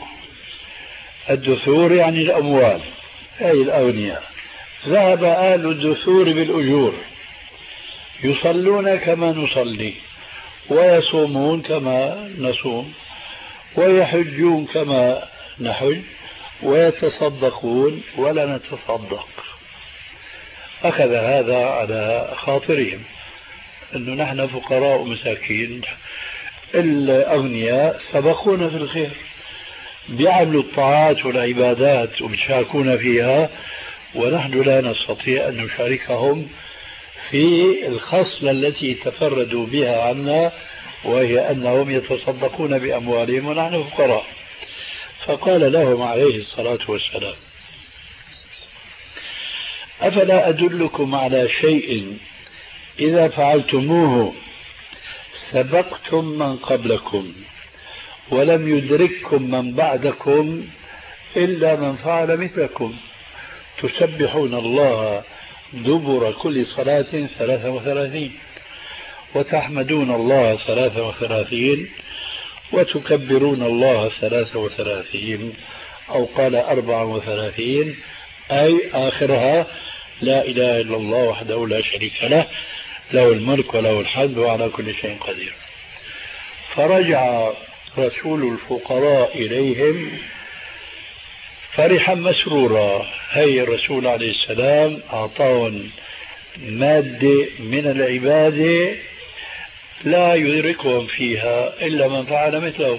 الدثور يعني الأموال أي الأغنياء. ذهب أهل الدثور بالأجور يصلون كما نصلي ويصومون كما نصوم ويحجون كما نحج ويتصدقون ولا نتصدق. أخذ هذا على خاطرهم أنه نحن فقراء ومساكين، الأغنياء سبقونا في الخير، بيعملوا الطاعات والعبادات وبيشاركون فيها، ونحن لا نستطيع أن نشاركهم في الخصلة التي تفردوا بها عنا، وهي أنهم يتصدقون بأموالهم ونحن فقراء. فقال لهم عليه الصلاة والسلام أفلا أدلكم على شيء إذا فعلتموه سبقتم من قبلكم ولم يدرككم من بعدكم إلا من فعل مثلكم، تسبحون الله دبر كل صلاة ثلاثة وثلاثين وتحمدون الله ثلاثة وثلاثين وتكبرون الله ثلاثة وثلاثين أو قال أربعة وثلاثين، أي آخرها لا إله إلا الله وحده لا شريك له، له الملك وله الحمد وعلى كل شيء قدير. فرجع رسول الفقراء إليهم فرحا مسرورا. هي الرسول عليه السلام أعطاهم مادة من العبادة لا يدركهم فيها إلا من فعل مثله.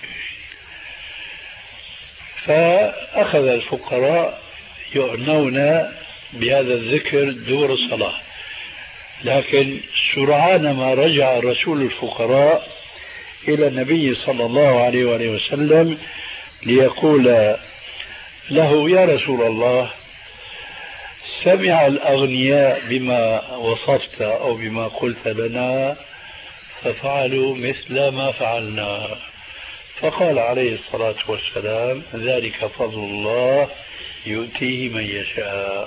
فأخذ الفقراء يعنون بهذا الذكر دور الصلاة، لكن سرعان ما رجع الرسول الفقراء إلى النبي صلى الله عليه وآله وسلم ليقول له يا رسول الله سمع الأغنياء بما وصفت أو بما قلت لنا ففعلوا مثل ما فعلنا. فقال عليه الصلاة والسلام ذلك فضل الله يؤتيه من يشاء.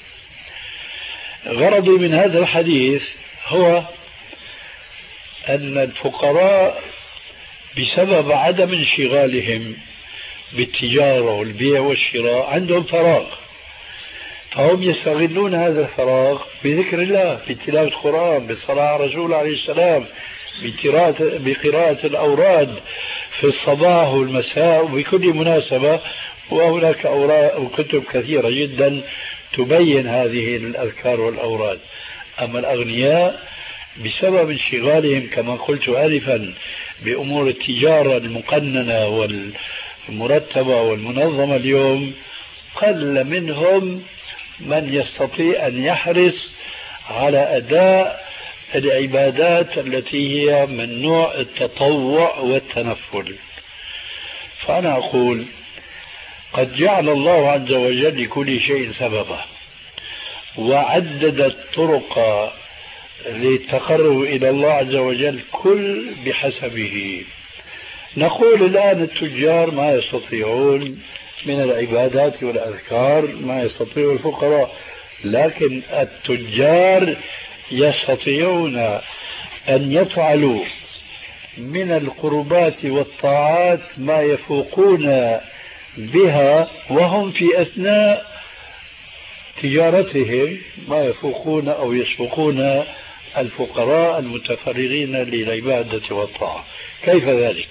غرضي من هذا الحديث هو أن الفقراء بسبب عدم انشغالهم بالتجارة والبيع والشراء عندهم فراغ، فهم يستغلون هذا الفراغ بذكر الله، بتلاوة القرآن، بالصلاة على الرسول عليه السلام، بقراءة الأوراد في الصباح والمساء وبكل مناسبة. وهناك أوراق وكتب كثيرة جدا تبين هذه الأذكار والأوراد. أما الأغنياء بسبب انشغالهم كما قلت آنفا بأمور التجارة المقننة والمرتبة والمنظمة اليوم، قل منهم من يستطيع أن يحرص على أداء العبادات التي هي من نوع التطوع والتنفل. فأنا أقول قد جعل الله عز وجل لكل شيء سببا، وعدد الطرق للتقرب إلى الله عز وجل كل بحسبه. نقول الآن التجار ما يستطيعون من العبادات والأذكار ما يستطيع الفقراء، لكن التجار يستطيعون أن يفعلوا من القربات والطاعات ما يفوقون بها وهم في أثناء تجارتهم ما يفوقون أو يسبقون الفقراء المتفرغين للعبادة والطاعة. كيف ذلك؟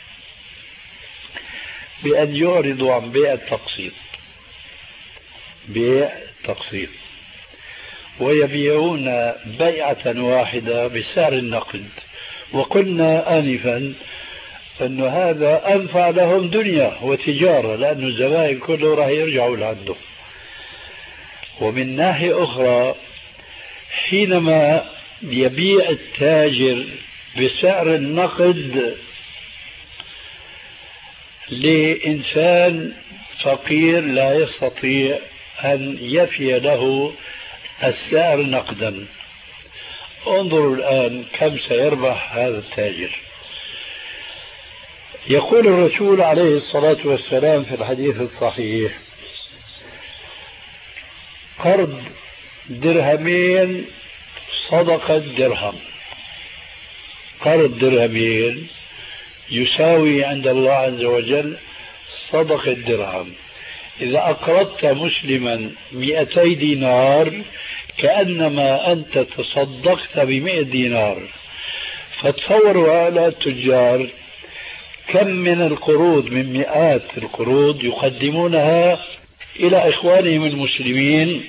بأن يعرضوا عن بيع التقسيط، بيع التقسيط، ويبيعون بيعة واحدة بسعر النقد. وقلنا آنفا أن هذا أنفع لهم دنيا وتجارة، لأن الزبائن كله راح يرجعوا لعنده. ومن ناحية أخرى حينما يبيع التاجر بسعر النقد لإنسان فقير لا يستطيع أن يفي له السعر نقدا، انظروا الآن كم سيربح هذا التاجر. يقول الرسول عليه الصلاة والسلام في الحديث الصحيح: قرض درهمين صدقة درهم. قرض درهمين يساوي عند الله عز وجل صدقة درهم. إذا أقرضت مسلما مئتي دينار كأنما أنت تصدقت بمئة دينار. فتصوروا هؤلاء التجار كم من القروض، من مئات القروض يقدمونها إلى إخوانهم المسلمين،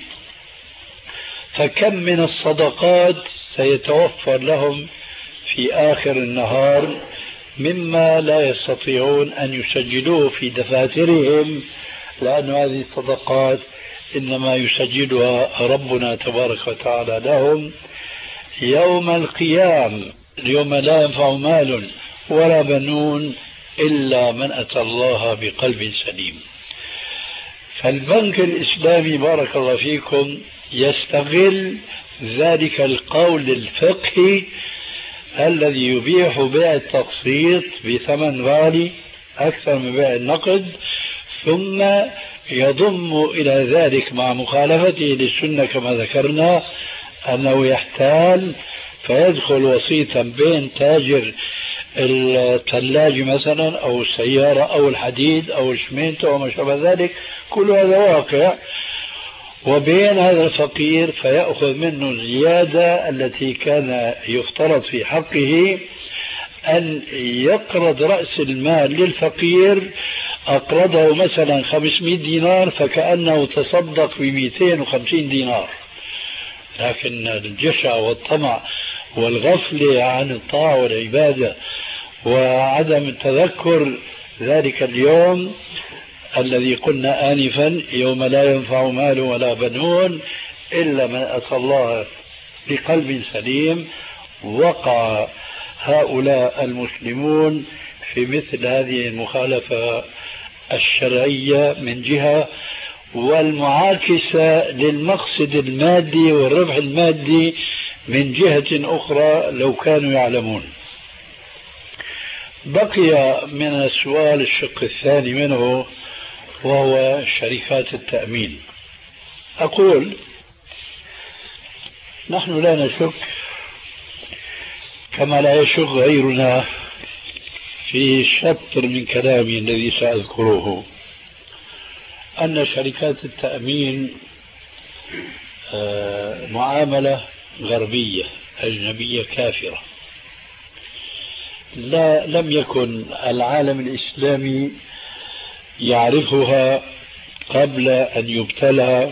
فكم من الصدقات سيتوفر لهم في آخر النهار مما لا يستطيعون أن يسجلوه في دفاترهم، لأن هذه الصدقات إنما يسجلها ربنا تبارك وتعالى لهم يوم القيامة، يوم لا ينفع مال ولا بنون إلا من أتى الله بقلب سليم. فالبنك الإسلامي بارك الله فيكم يستغل ذلك القول الفقهي الذي يبيح بيع التقسيط بثمن غالي أكثر من بيع النقد، ثم يضم إلى ذلك مع مخالفته للسنة كما ذكرنا أنه يحتال فيدخل وسيطا بين تاجر الثلاج مثلا أو السيارة أو الحديد أو الشمنت أو ما شابه ذلك، كل هذا واقع، وبين هذا الفقير فيأخذ منه الزيادة التي كان يفترض في حقه أن يقرض رأس المال للفقير. أقرضه مثلا خمسمائة دينار فكأنه تصدق بمئتين وخمسين دينار، لكن الجشع والطمع والغفلة عن الطاعة والعبادة وعدم التذكر ذلك اليوم الذي قلنا آنفا يوم لا ينفع مال ولا بنون إلا من أتى الله بقلب سليم، وقع هؤلاء المسلمون في مثل هذه المخالفة الشرعية من جهة، والمعاكسة للمقصد المادي والربح المادي من جهة أخرى لو كانوا يعلمون. بقي من السؤال الشق الثاني منه وهو شركات التأمين. أقول نحن لا نشك كما لا يشك غيرنا في شطر من كلامي الذي سأذكره أن شركات التأمين معاملة غربية أجنبية كافرة. لا لم يكن العالم الإسلامي يعرفها قبل أن يبتلى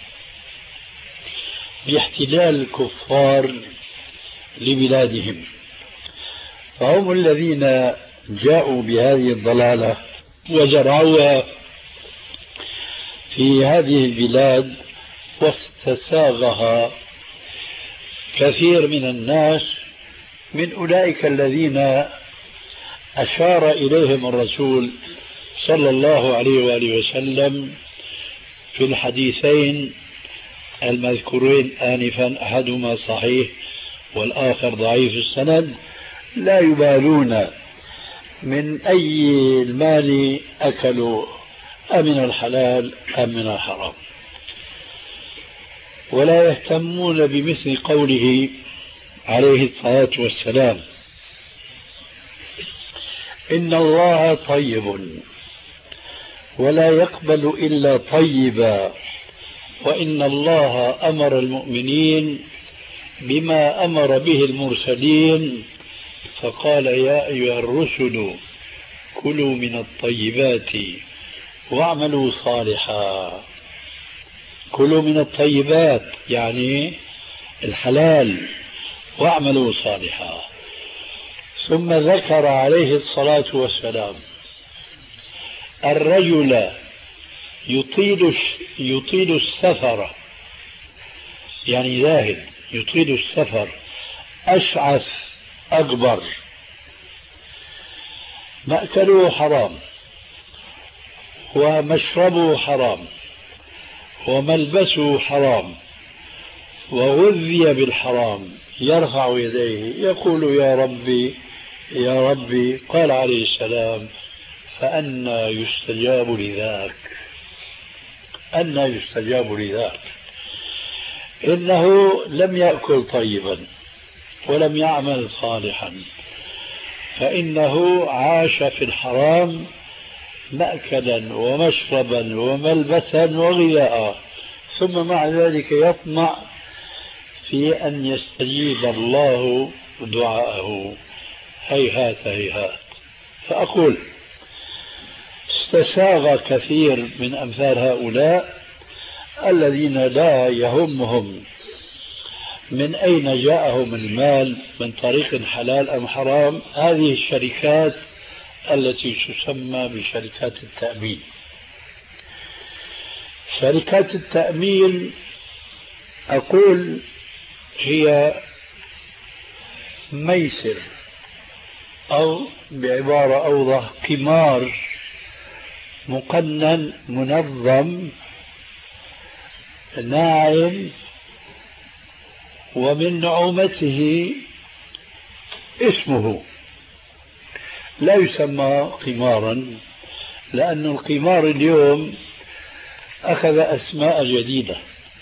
باحتلال الكفار لبلادهم، فهم الذين جاءوا بهذه الضلالة وزرعوها في هذه البلاد واستساغها كثير من الناس من أولئك الذين أشار إليهم الرسول صلى الله عليه وآله وسلم في الحديثين المذكورين آنفا، أحدهما صحيح والآخر ضعيف السند، لا يبالون من أي المال أكلوا، أمن الحلال أم من الحرام، ولا يهتمون بمثل قوله عليه الصلاة والسلام: إن الله طيب ولا يقبل إلا طيبا، وإن الله أمر المؤمنين بما أمر به المرسلين، فقال: يا أيها الرسل كلوا من الطيبات واعملوا صالحا. كلوا من الطيبات يعني الحلال، واعملوا صالحا. ثم ذكر عليه الصلاة والسلام الرجل يطيل يطيل السفر، يعني ذاهب يطيل السفر، أشعث أكبر، مأكله حرام ومشربه حرام وملبسه حرام وغذي بالحرام، يرفع يديه يقول: يا ربي يا ربي. قال عليه السلام: فأنى يستجاب لذاك، أنى يستجاب لذاك. إنه لم يأكل طيبا ولم يعمل صالحا، فإنه عاش في الحرام مأكلا ومشربا وملبسا وغذاء، ثم مع ذلك يطمع في أن يستجيب الله دعاءه. هيهات هيهات. فأقول: استساغ كثير من أمثال هؤلاء الذين لا يهمهم من أين جاءهم المال، من طريق حلال أم حرام، هذه الشركات التي تسمى بشركات التأمين. شركات التأمين أقول هي ميسر، أو بعبارة أوضح قمار مقنن منظم ناعم، ومن نعومته اسمه، لا يسمى قمارا، لأن القمار اليوم أخذ أسماء جديدة.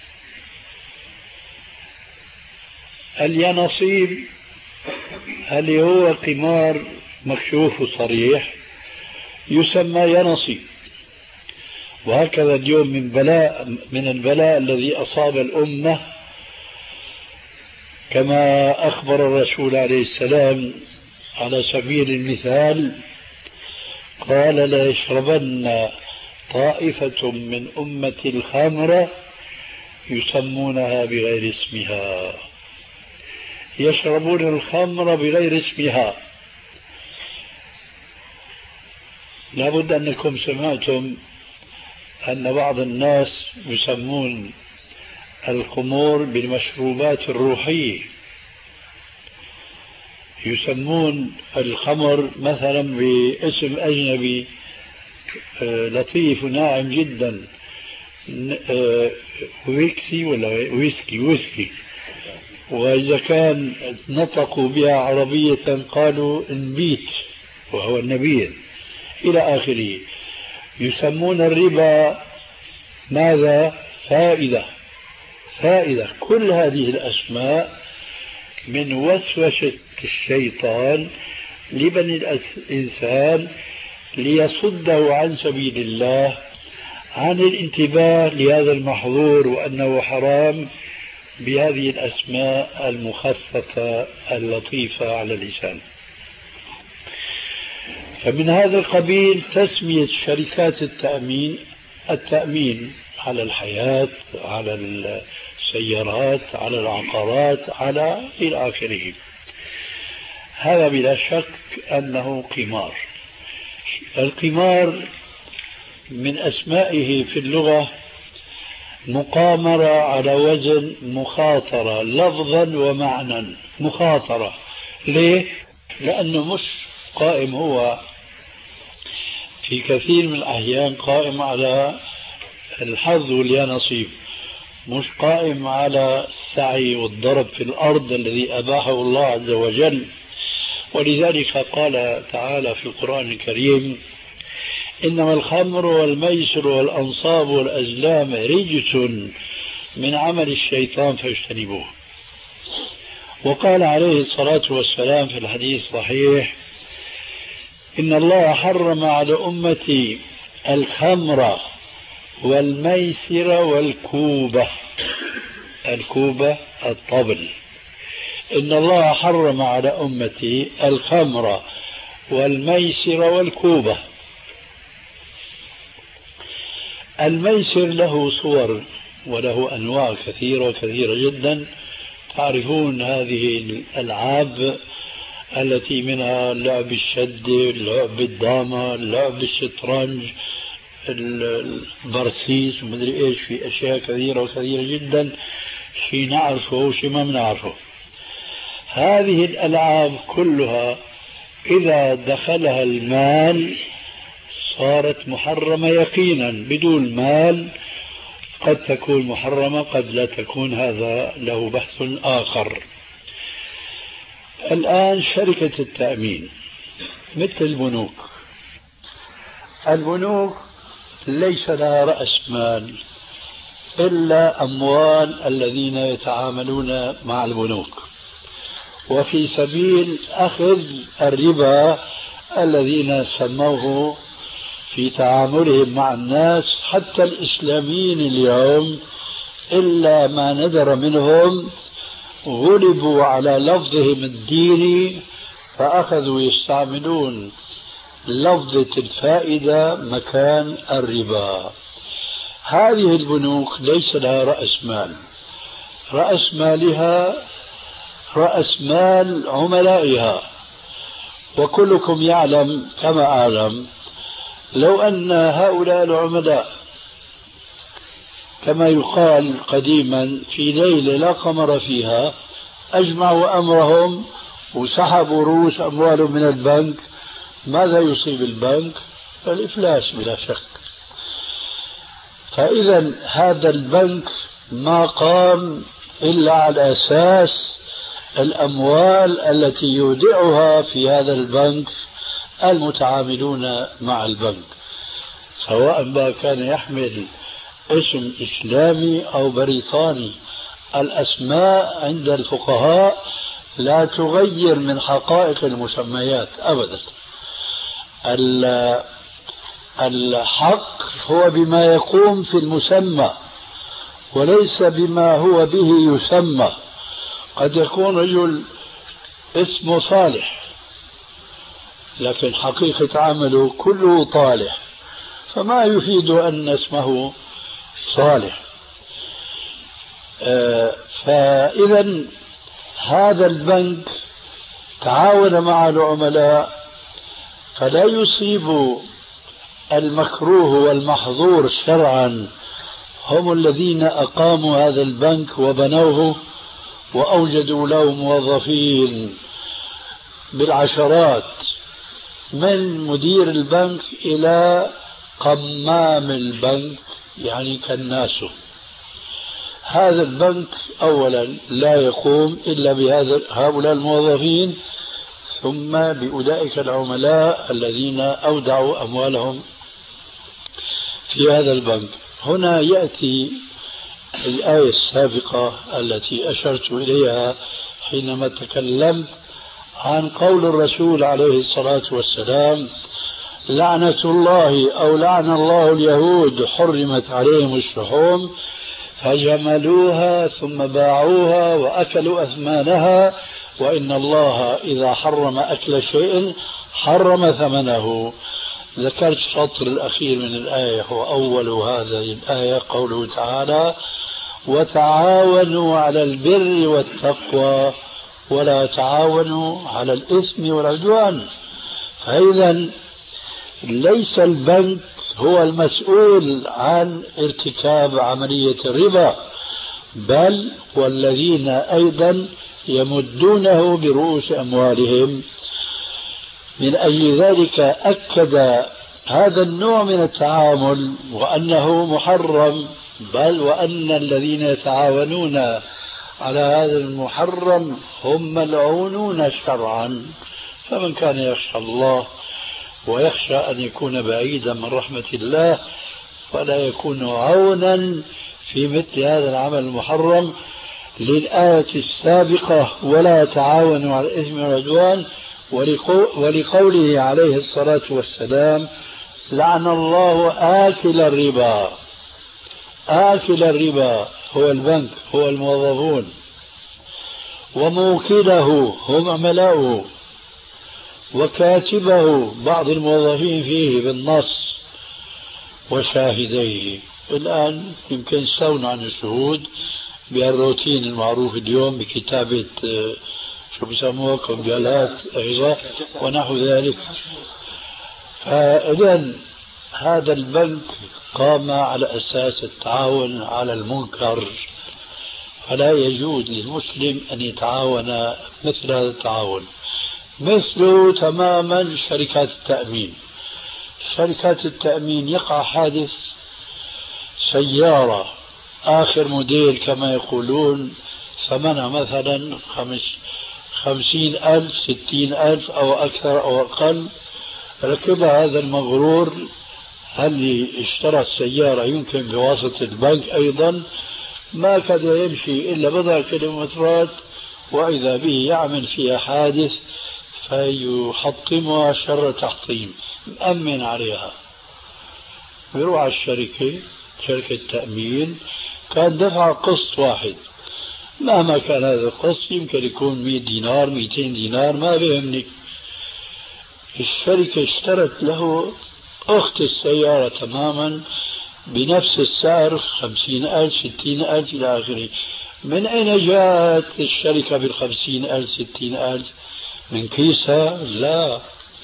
اليانصيب هل هو قمار مكشوف وصريح يسمى يانصيب. وهكذا اليوم من بلاء من البلاء الذي أصاب الأمة، كما أخبر الرسول عليه السلام على سبيل المثال، قال: لا يشربن طائفة من أمة الخمر يسمونها بغير اسمها. يشربون الخمر بغير اسمها. لابد أنكم سمعتم أن بعض الناس يسمون الخمور بالمشروبات الروحية، يسمون الخمر مثلا باسم أجنبي لطيف وناعم جدا، ويكسي ولا ويسكي ويسكي، وإذا كان نطقوا بها عربية قالوا انبيت وهو النبيذ إلى آخره. يسمون الربا ماذا؟ فائدة. فائدة. كل هذه الأسماء من وسوسة الشيطان لبني الإنسان ليصده عن سبيل الله، عن الانتباه لهذا المحظور وأنه حرام، بهذه الأسماء المخففة اللطيفة على اللسان. فمن هذا القبيل تسمية شركات التأمين التأمين على الحياة، على السيارات، على العقارات، على إلى آخره. هذا بلا شك أنه قمار. القمار من أسمائه في اللغة مقامرة على وزن مخاطرة لفظا ومعنى. مخاطرة ليه؟ لأنه مش قائم هو في كثير من الأحيان قائم على الحظ واليانصيب، مش قائم على السعي والضرب في الأرض الذي أباحه الله عز وجل. ولذلك قال تعالى في القرآن الكريم: إنما الخمر والميسر والأنصاب والأزلام رجس من عمل الشيطان فاجتنبوه. وقال عليه الصلاة والسلام في الحديث الصحيح: إن الله حرم على أمتي الخمر والميسر والكوبة. الكوبة الطبل. إن الله حرم على أمتي الخمر والميسر والكوبة. الميسر له صور وله أنواع كثيرة كثيرة جدا. تعرفون هذه الألعاب التي منها لعب الشد، لعب الدامة، لعب الشطرنج، البرسيس ومدري ايش، في اشياء كثيرة وكثيرة جدا، شيء نعرفه وشيء ما بنعرفه. هذه الألعاب كلها إذا دخلها المال صارت محرمة يقينا. بدون مال قد تكون محرمة، قد لا تكون، هذا له بحث آخر. الآن شركة التأمين مثل البنوك. البنوك ليس لها رأس مال إلا أموال الذين يتعاملون مع البنوك، وفي سبيل أخذ الربا الذين سموه في تعاملهم مع الناس. حتى الإسلاميين اليوم إلا ما ندر منهم غلبوا على لفظهم الديني فأخذوا يستعملون لفظة الفائدة مكان الربا. هذه البنوك ليس لها رأس مال، رأس مالها رأس مال عملائها. وكلكم يعلم كما أعلم لو أن هؤلاء العملاء كما يقال قديما في ليلة لا قمر فيها أجمعوا أمرهم وسحبوا رؤوس أموالهم من البنك، ماذا يصيب البنك؟ الإفلاس بلا شك. فإذا هذا البنك ما قام إلا على أساس الأموال التي يودعها في هذا البنك المتعاملون مع البنك، سواء ما كان يحمل اسم إسلامي أو بريطاني. الأسماء عند الفقهاء لا تغير من حقائق المسميات أبدا. الحق هو بما يقوم في المسمى وليس بما هو به يسمى. قد يكون رجل اسمه صالح لكن حقيقة عمله كله طالح، فما يفيد أن اسمه صالح. آه فإذا هذا البنك تعاون مع العملاء فلا يصيب المكروه والمحظور شرعا. هم الذين أقاموا هذا البنك وبنوه وأوجدوا له موظفين بالعشرات، من مدير البنك إلى قمام البنك يعني كناسه. هذا البنك أولا لا يقوم إلا بهذا هؤلاء الموظفين، ثم بأولئك العملاء الذين أودعوا أموالهم في هذا البنك. هنا يأتي الآية السابقة التي أشرت إليها حينما تكلمت عن قول الرسول عليه الصلاة والسلام: لعنة الله أو لعن الله اليهود حرمت عليهم الشحوم فجملوها ثم باعوها وأكلوا أثمانها وإن الله إذا حرم أكل شيء حرم ثمنه. ذكرت السطر الأخير من الآية هو أول هذه الآية، قوله تعالى: وتعاونوا على البر والتقوى ولا تعاونوا على الإثم والعدوان. فإذا ليس البنك هو المسؤول عن ارتكاب عملية الربا، بل والذين أيضا يمدونه برؤوس أموالهم. من أجل ذلك أكد هذا النوع من التعامل وأنه محرم، بل وأن الذين يتعاونون على هذا المحرم هم ملعونون شرعا. فمن كان يخشى الله ويخشى أن يكون بعيدا من رحمة الله فلا يكون عونا في مثل هذا العمل المحرم للآية السابقة ولا تعاونوا على الإثم والعدوان، ولقوله عليه الصلاة والسلام لعن الله آكل الربا. آكل الربا هو البنك، هو الموظفون، وموكله هم عملاؤه، وكاتبه بعض الموظفين فيه بالنص، وشاهديه. الآن يمكن استغنوا عن الشهود بالروتين المعروف اليوم بكتابة شو بسموها كمبيالات أيضا ونحو ذلك. فإذن هذا البنك قام على أساس التعاون على المنكر، فلا يجوز للمسلم أن يتعاون مثل هذا التعاون. مثله تماما شركات التأمين. شركات التأمين يقع حادث سيارة آخر موديل كما يقولون ثمنها مثلا خمس خمسين ألف ستين ألف أو أكثر أو أقل، ركبها هذا المغرور هل اشترى السيارة يمكن بواسطة البنك أيضا، ما كاد يمشي إلا بضع كيلومترات وإذا به يعمل فيها حادث فيحطمها شر تحطيم، مأمن عليها. يروح على الشركة، شركة تأمين، كان دفع قسط واحد، مهما كان هذا القسط يمكن يكون مئة دينار مئتين دينار ما بيهمني. الشركة اشترت له أخت السيارة تماما بنفس السعر خمسين ألف ستين ألف إلى آخره. من أين جاءت الشركة بالخمسين ألف ستين ألف؟ من كيسها؟ لا،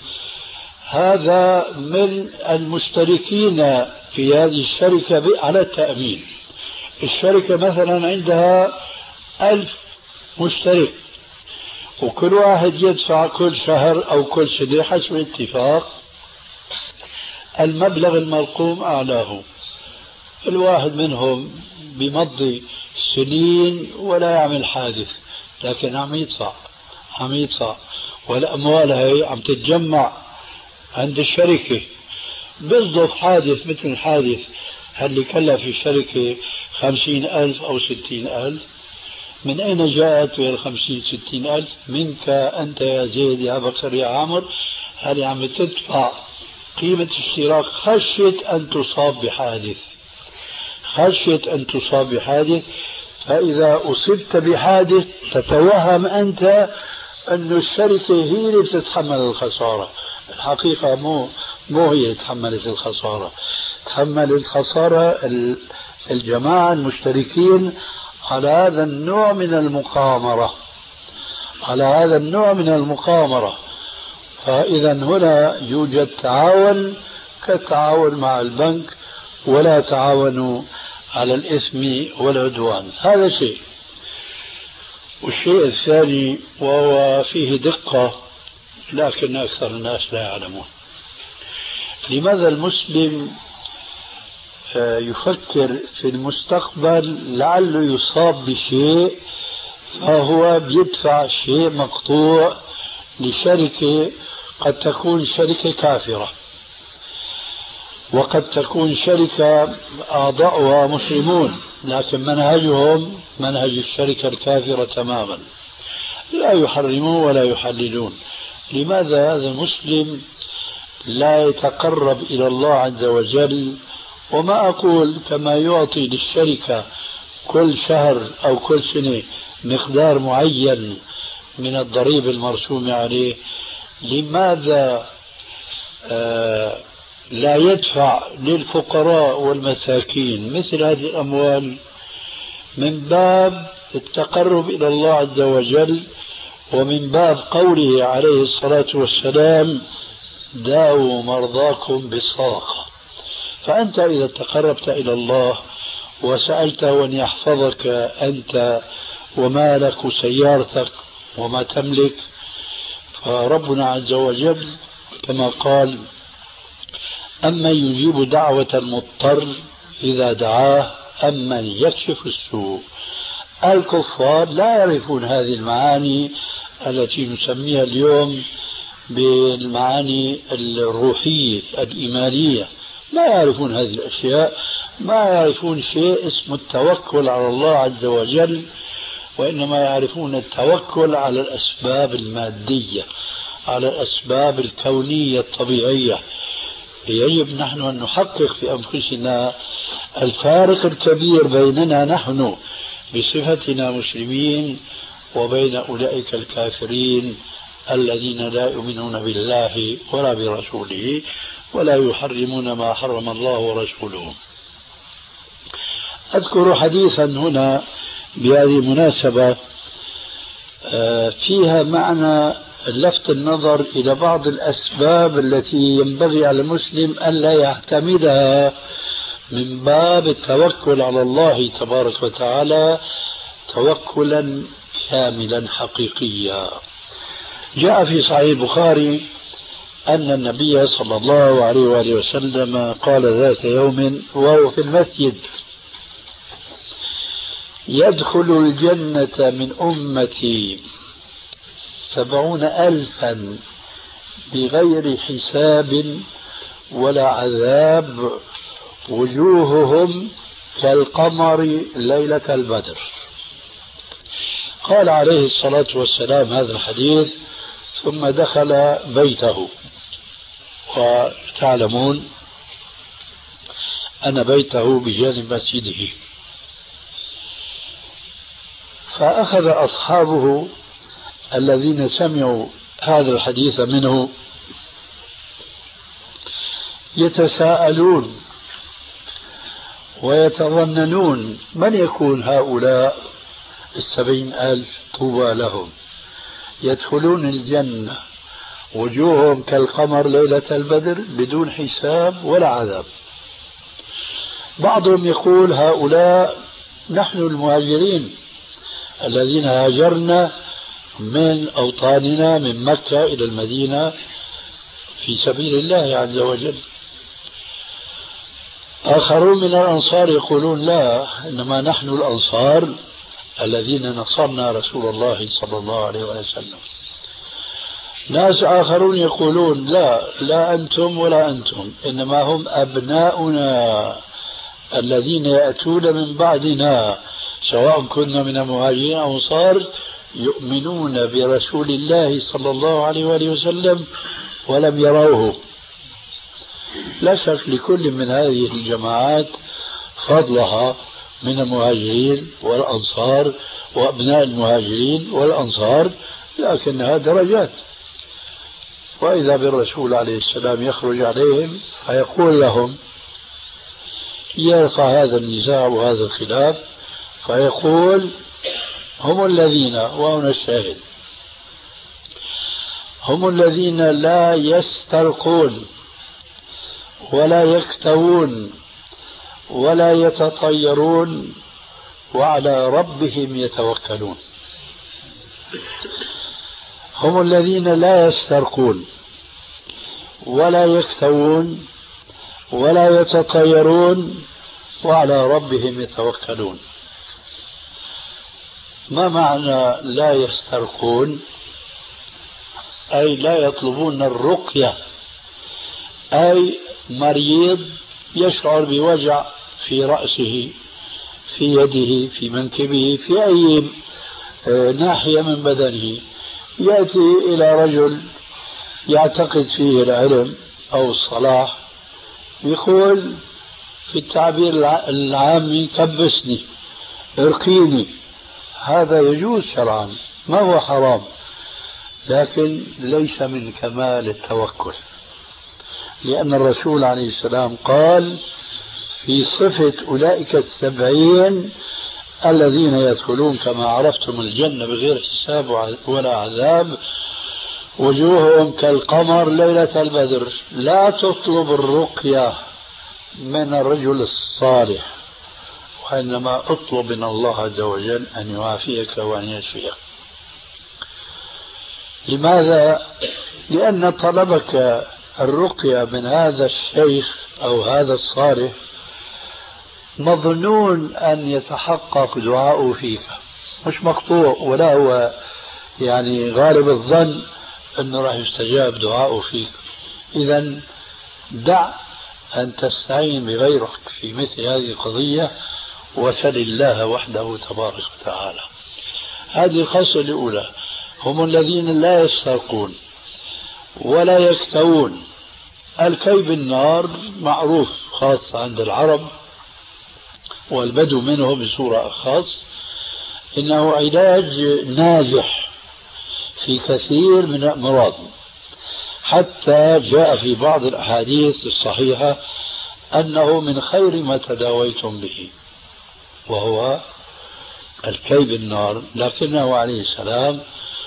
هذا من المشتركين في هذه الشركة على التأمين. الشركة مثلا عندها ألف مشترك وكل واحد يدفع كل شهر أو كل سنة حسب الاتفاق المبلغ المرقوم أعلاه. الواحد منهم بمضي سنين ولا يعمل حادث، لكن عم يدفع عم يدفع والأموال هي عم تتجمع عند الشركة. بيصدف حادث مثل الحادث اللي كلف الشركة خمسين ألف أو ستين ألف. من أين جاءت الخمسين ستين ألف؟ منك أنت يا زيد يا بكر يا عمر، هل عم تدفع قيمة اشتراك خشية أن تصاب بحادث، خشية أن تصاب بحادث. فإذا أصبت بحادث تتوهم أنت أن الشركة هي اللي تتحمل الخسارة. الحقيقة مو مو هي اللي تحملت الخسارة، تحمل الخسارة الجماعة المشتركين على هذا النوع من المقامرة، على هذا النوع من المقامرة. فإذا هنا يوجد تعاون كالتعاون مع البنك، ولا تعاونوا على الإثم والعدوان. هذا شيء. والشيء الثاني وهو فيه دقة لكن أكثر الناس لا يعلمون، لماذا المسلم يفكر في المستقبل لعله يصاب بشيء فهو بيدفع شيء مقطوع لشركة قد تكون شركة كافرة وقد تكون شركة أعضاؤها مسلمون لكن منهجهم منهج الشركة الكافرة تماما، لا يحرمون ولا يحللون. لماذا هذا المسلم لا يتقرب إلى الله عز وجل؟ وما أقول كما يعطي للشركة كل شهر أو كل سنة مقدار معين من الضريبة المرسومة عليه، لماذا آه لا يدفع للفقراء والمساكين مثل هذه الأموال من باب التقرب إلى الله عز وجل، ومن باب قوله عليه الصلاة والسلام داووا مرضاكم بالصدقة. فأنت إذا تقربت إلى الله وسألته أن يحفظك أنت ومالك وسيارتك وما تملك، فربنا عز وجل كما قال: أمن يجيب دعوة المضطر إذا دعاه أمن يكشف السوء. الكفار لا يعرفون هذه المعاني التي نسميها اليوم بالمعاني الروحية الإيمانية، لا يعرفون هذه الأشياء، ما يعرفون شيء اسمه التوكل على الله عز وجل، وإنما يعرفون التوكل على الأسباب المادية، على الأسباب الكونية الطبيعية. يجب نحن أن نحقق في أنفسنا الفارق الكبير بيننا نحن بصفتنا مسلمين وبين أولئك الكافرين الذين لا يؤمنون بالله ولا برسوله ولا يحرمون ما حرم الله ورسوله. أذكر حديثا هنا بهذه المناسبة فيها معنى لفت النظر إلى بعض الأسباب التي ينبغي على المسلم ألا يعتمدها من باب التوكل على الله تبارك وتعالى توكلا كاملا حقيقيا. جاء في صحيح البخاري أن النبي صلى الله عليه وآله وسلم قال ذات يوم وهو في المسجد: يدخل الجنة من أمتي سبعون ألفا بغير حساب ولا عذاب وجوههم كالقمر ليلة البدر. قال عليه الصلاة والسلام هذا الحديث ثم دخل بيته، وتعلمون أن بيته بجانب مسجده، فأخذ أصحابه الذين سمعوا هذا الحديث منه يتساءلون ويتظننون من يكون هؤلاء السبعين ألف طوبى لهم يدخلون الجنة وجوههم كالقمر ليلة البدر بدون حساب ولا عذاب. بعضهم يقول هؤلاء نحن المهاجرين الذين هاجرنا من أوطاننا من مكة إلى المدينة في سبيل الله عز وجل. آخرون من الأنصار يقولون لا، إنما نحن الأنصار الذين نصرنا رسول الله صلى الله عليه وسلم. ناس آخرون يقولون لا لا أنتم ولا أنتم، إنما هم أبناؤنا الذين يأتون من بعدنا سواء كنا من المهاجرين أو أنصار يؤمنون برسول الله صلى الله عليه وآله وسلم ولم يروه. لا شك لكل من هذه الجماعات فضلها من المهاجرين والأنصار وأبناء المهاجرين والأنصار، لكنها درجات. وإذا بالرسول عليه السلام يخرج عليهم فيقول لهم، يرفع هذا النزاع وهذا الخلاف فيقول هم الذين، وهنا الشاهد، هم الذين لا يسترقون ولا يكتوون ولا يتطيرون وعلى ربهم يتوكلون. هم الذين لا يسترقون ولا يكتوون ولا يتطيرون وعلى ربهم يتوكلون. ما معنى لا يسترقون؟ أي لا يطلبون الرقية، أي مريض يشعر بوجع في رأسه في يده في منكبه في أي ناحية من بدنه، يأتي إلى رجل يعتقد فيه العلم أو الصلاح، يقول في التعبير العامي كبسني ارقيني. هذا يجوز شرعا، ما هو حرام، لكن ليس من كمال التوكل، لأن الرسول عليه السلام قال في صفة أولئك السبعين الذين يدخلون كما عرفتم الجنة بغير حساب ولا عذاب وجوههم كالقمر ليلة البدر. لا تطلب الرقية من الرجل الصالح، وإنما اطلب من الله عز وجل أن يعافيك وأن يشفيك. لماذا؟ لأن طلبك الرقية من هذا الشيخ أو هذا الصالح مظنون أن يتحقق دعاؤه فيك، مش مقطوع، ولا هو يعني غالب الظن أنه راح يستجاب دعاؤه فيك. إذن دع أن تستعين بغيرك في مثل هذه القضية، وسل الله وحده تبارك وتعالى. هذه الخاصة الأولى. هم الذين لا يسترقون ولا يكتوون. الكي بالنار معروف خاص عند العرب والبدو منه بصورة خاص، إنه علاج ناجح في كثير من الأمراض، حتى جاء في بعض الأحاديث الصحيحة أنه من خير ما تداويتم به، وهو الكي بالنار. لكنه عليه السلام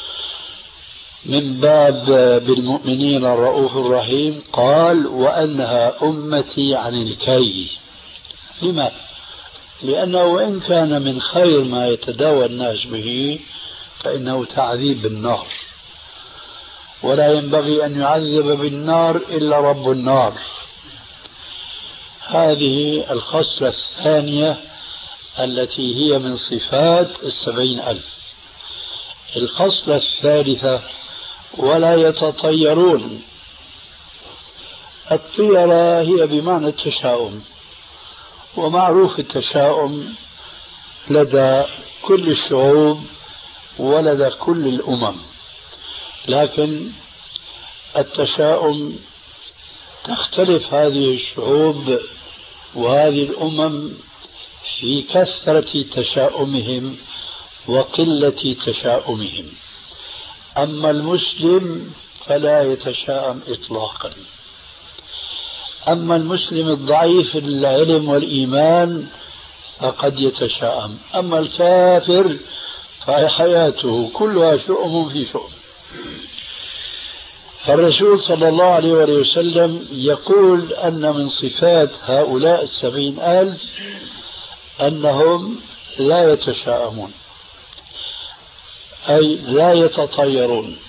من باب بالمؤمنين الرؤوف الرحيم قال وأنهى أمتي عن الكي. لما؟ لأنه وإن كان من خير ما يتداوى الناس به فإنه تعذيب بالنار، ولا ينبغي أن يعذب بالنار إلا رب النار. هذه الخصلة الثانية التي هي من صفات السبعين ألف. الخصلة الثالثة ولا يتطيرون. الطيرة هي بمعنى التشاؤم، ومعروف التشاؤم لدى كل الشعوب ولدى كل الأمم، لكن التشاؤم تختلف هذه الشعوب وهذه الأمم في كثرة تشاؤمهم وقلة تشاؤمهم. أما المسلم فلا يتشاءم إطلاقا. أما المسلم الضعيف العلم والإيمان فقد يتشاءم. أما الكافر فحياته كلها شؤم في شؤم. فالرسول صلى الله عليه وسلم يقول أن من صفات هؤلاء السبعين ألف أنهم لا يتشاءمون، أي لا يتطيرون.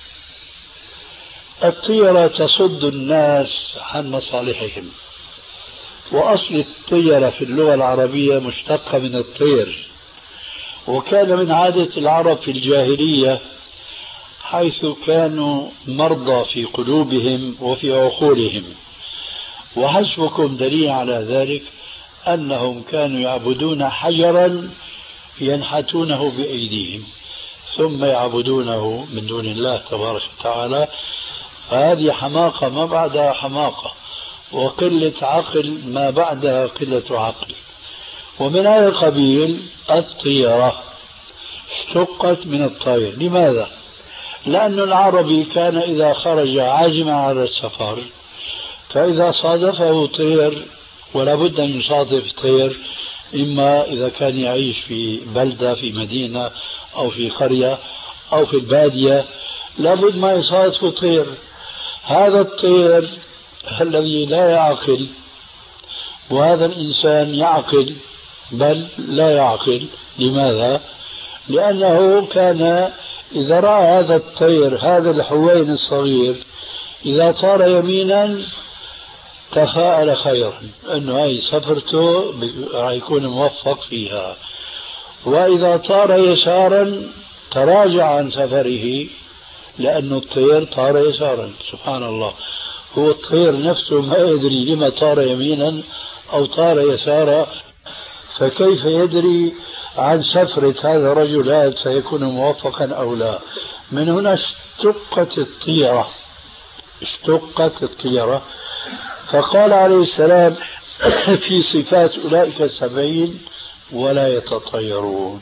الطيرة تصد الناس عن مصالحهم، وأصل الطيرة في اللغة العربية مشتقة من الطير، وكان من عادة العرب في الجاهلية حيث كانوا مرضى في قلوبهم وفي عقولهم. وحسبكم دليل على ذلك أنهم كانوا يعبدون حجرا ينحتونه بأيديهم ثم يعبدونه من دون الله تبارك وتعالى. فهذه حماقة ما بعدها حماقة، وقلة عقل ما بعدها قلة عقل. ومن هذا القبيل الطيرة اشتقت من الطير. لماذا؟ لأن العربي كان إذا خرج عازما على السفر فإذا صادفه طير، ولا بد أن يصادف طير، إما إذا كان يعيش في بلدة في مدينة أو في قرية أو في البادية لابد ما يصادف طير. هذا الطير الذي لا يعقل، وهذا الإنسان يعقل بل لا يعقل. لماذا؟ لأنه كان إذا رأى هذا الطير، هذا الحوين الصغير، إذا طار يمينا تفاءل خيرا أنه هاي سفرته راح يكون موفق فيها، وإذا طار يسارا تراجع عن سفره لأن الطير طار يسارا. سبحان الله، هو الطير نفسه ما يدري لما طار يمينا أو طار يسارا، فكيف يدري عن سفرة هذا الرجل هل سيكون موفقا أو لا؟ من هنا اشتقت الطيرة، اشتقت الطيرة. فقال عليه السلام في صفات أولئك السبعين ولا يتطيرون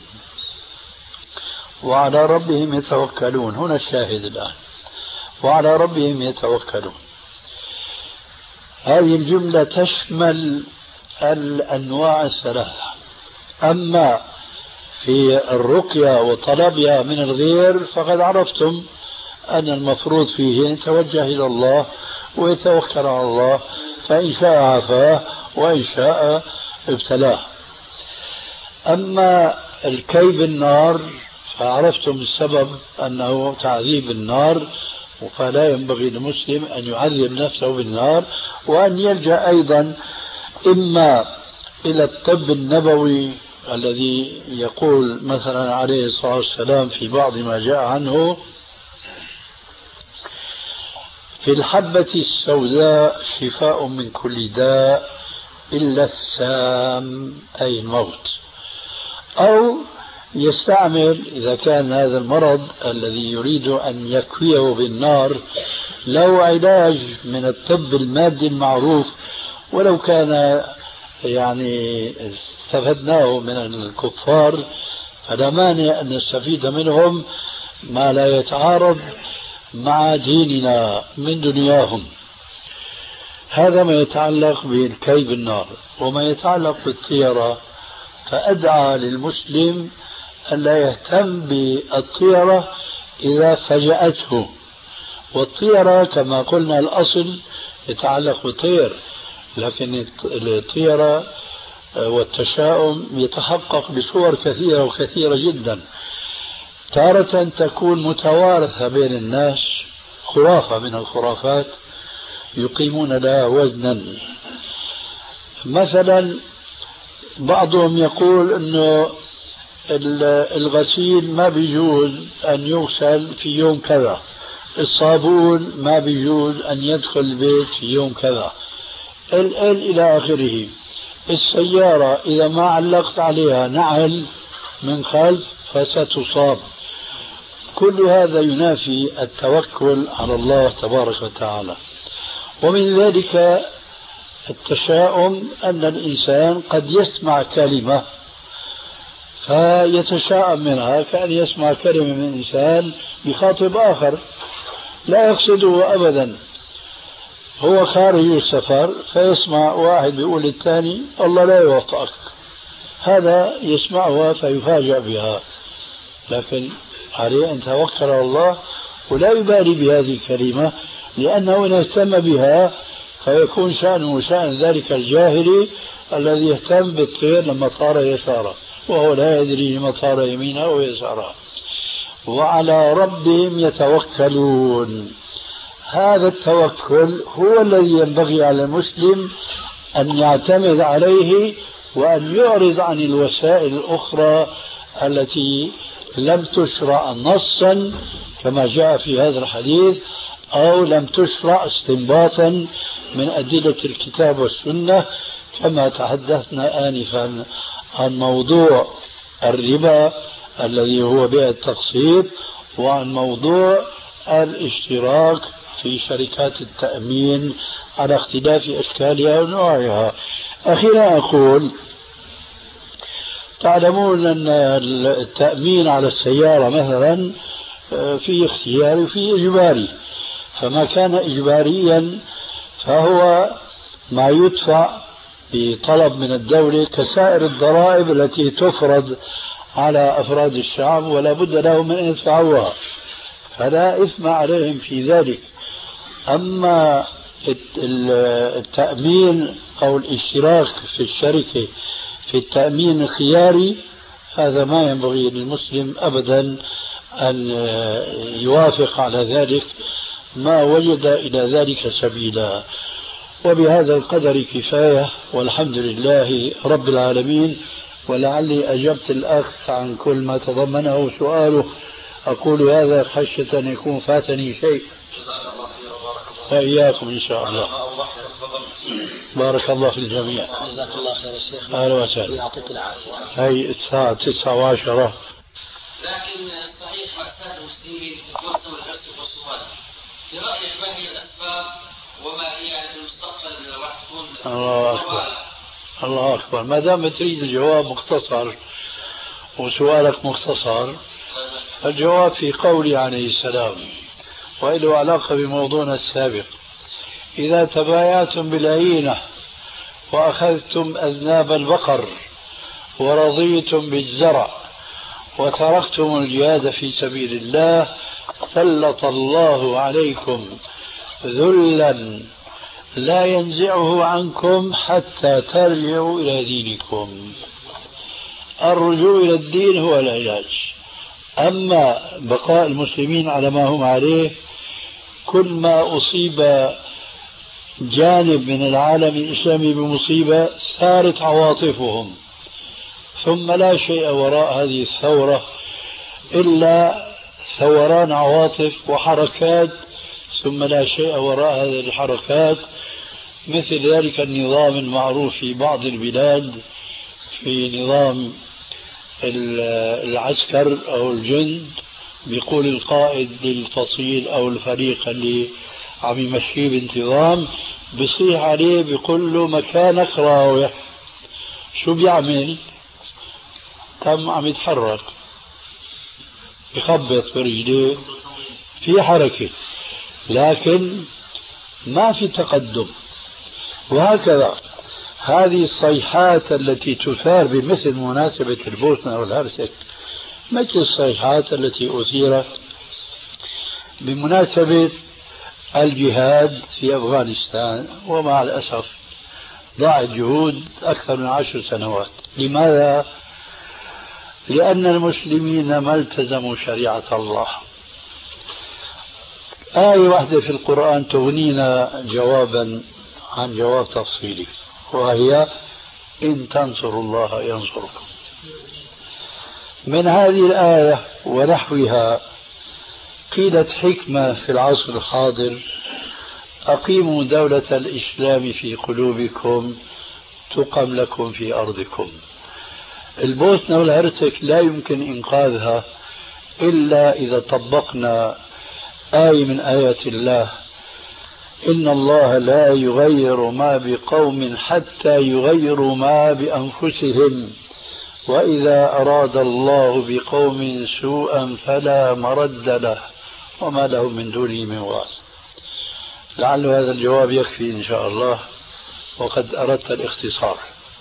وعلى ربهم يتوكلون. هنا الشاهد الآن، وعلى ربهم يتوكلون. هذه الجملة تشمل الأنواع الثلاثة. أما في الرقية وطلبها من الغير فقد عرفتم أن المفروض فيه أن يتوجه إلى الله ويتوكل على الله، فإن شاء عافاه وإن شاء ابتلاه. أما الكي بالنار فعرفتم السبب أنه تعذيب النار، فلا ينبغي للمسلم أن يعذب نفسه بالنار، وأن يلجأ أيضا إما إلى الطب النبوي الذي يقول مثلا عليه الصلاة والسلام في بعض ما جاء عنه: في الحبة السوداء شفاء من كل داء إلا السام أي الموت. أو يستعمل إذا كان هذا المرض الذي يريد أن يكويه بالنار له علاج من الطب المادي المعروف، ولو كان يعني استفدناه من الكفار فلا مانع أن نستفيد منهم ما لا يتعارض مع ديننا من دنياهم. هذا ما يتعلق بالكي بالنار. وما يتعلق بالطيرة فأدعى للمسلم أن لا يهتم بالطيرة إذا فجأته، والطيرة كما قلنا الأصل يتعلق بالطير، لكن الطيرة والتشاؤم يتحقق بصور كثيرة وكثيرة جدا. تارة تكون متوارثة بين الناس، خرافة من الخرافات يقيمون لها وزنا. مثلا بعضهم يقول أنه الغسيل ما بيجوز أن يغسل في يوم كذا، الصابون ما بيجوز أن يدخل البيت في يوم كذا، ال ال إلى آخره. السيارة إذا ما علقت عليها نعل من خلف فستصاب. كل هذا ينافي التوكل على الله تبارك وتعالى. ومن ذلك التشاؤم، أن الإنسان قد يسمع كلمة فيتشاءم منها، كأن يسمع كلمة من إنسان بخاطب آخر لا يقصده أبدا، هو خارج السفر فيسمع واحد بيقول للثاني الله لا يوفقك، هذا يسمعها فيفاجأ بها، لكن عليه أن يتوكل على الله ولا يبالي بهذه الكلمة، لأنه إن اهتم بها فيكون شأنه شأن ذلك الجاهلي الذي يهتم بالطير لما طار يساره وهو لا يدري لما طار يمينه أو يساره. وعلى ربهم يتوكلون. هذا التوكل هو الذي ينبغي على المسلم أن يعتمد عليه وأن يعرض عن الوسائل الأخرى التي لم تشرع نصا كما جاء في هذا الحديث، أو لم تشرع استنباطا من أدلة الكتاب والسنة، كما تحدثنا آنفا عن موضوع الربا الذي هو بيع التقسيط، وعن موضوع الاشتراك في شركات التأمين على اختلاف أشكالها ونوعها. أخيرا أقول، تعلمون أن التأمين على السيارة مثلا في اختياري وفي إجباري، فما كان إجباريا فهو ما يدفع بطلب من الدولة كسائر الضرائب التي تفرض على أفراد الشعب ولا بد لهم من أن يدفعوها، فلا إثم عليهم في ذلك. أما التأمين أو الاشتراك في الشركة في التأمين الخياري هذا ما ينبغي للمسلم أبدا أن يوافق على ذلك ما وجد إلى ذلك سبيلا. وبهذا القدر كفاية، والحمد لله رب العالمين. ولعلي أجبت الأخ عن كل ما تضمنه سؤاله. أقول هذا خشية أن يكون فاتني شيء، وإياكم إن شاء الله. بارك الله في الجميع. جزاك الله خير يا شيخ. أهلا وسهلا. يعطيك العافية. هي الساعة تسعة وعشرة. لكن صحيح أستاذ المسلمين في الدرس والدرس والسؤال، في رأيك ما هي الأسباب وما هي المستقبل من راح تكون؟ الله أكبر. الله أكبر. ما دام تريد الجواب مختصر وسؤالك مختصر، الجواب في قولي عليه السلام، وإله علاقة بموضوعنا السابق: إذا تبايعتم بالعينة وأخذتم أذناب البقر ورضيتم بالزرع وتركتم الجهاد في سبيل الله سلط الله عليكم ذلا لا ينزعه عنكم حتى ترجعوا إلى دينكم. الرجوع إلى الدين هو العلاج. أما بقاء المسلمين على ما هم عليه، كل ما أصيب جانب من العالم الإسلامي بمصيبة ثارت عواطفهم، ثم لا شيء وراء هذه الثورة إلا ثوران عواطف وحركات، ثم لا شيء وراء هذه الحركات، مثل ذلك النظام المعروف في بعض البلاد في نظام العسكر أو الجند، بيقول القائد للفصيل أو الفريق اللي عم يمشيه بانتظام، بيصيح عليه بيقول له مكانك راوح. شو بيعمل؟ تم عم يتحرك، يخبط برجليه، في حركة لكن ما في تقدم. وهكذا هذه الصيحات التي تثار بمثل مناسبة البوسنة والهرسك مثل الصيحات التي أثيرت بمناسبة الجهاد في أفغانستان، ومع الأسف ضاعت جهود أكثر من عشر سنوات. لماذا؟ لأن المسلمين ما التزموا شريعة الله. آية واحدة في القرآن تغنينا جوابا عن جواب تفصيلي، وهي إن تنصروا الله ينصركم. من هذه الآية ونحوها قيلت حكمة في العصر الحاضر: أقيموا دولة الإسلام في قلوبكم تقم لكم في أرضكم. البوسنة والهرسك لا يمكن إنقاذها إلا إذا طبقنا آية من آيات الله: إن الله لا يغير ما بقوم حتى يغيروا ما بأنفسهم، وإذا أراد الله بقوم سوءا فلا مرد له وما لهم من دونه من وال. لعل هذا الجواب يكفي إن شاء الله، وقد أردت الاختصار.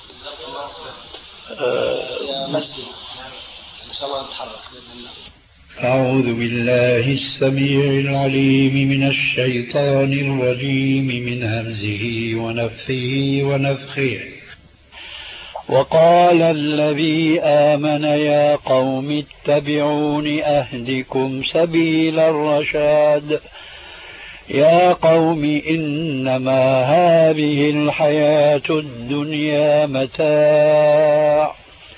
إن شاء الله نتحرك. أعوذ بالله السميع العليم من الشيطان الرجيم من همزه ونفثه ونفخه. وقال الذي آمن يا قوم اتبعون أهدكم سبيل الرشاد. يا قوم إنما هذه الحياة الدنيا متاع،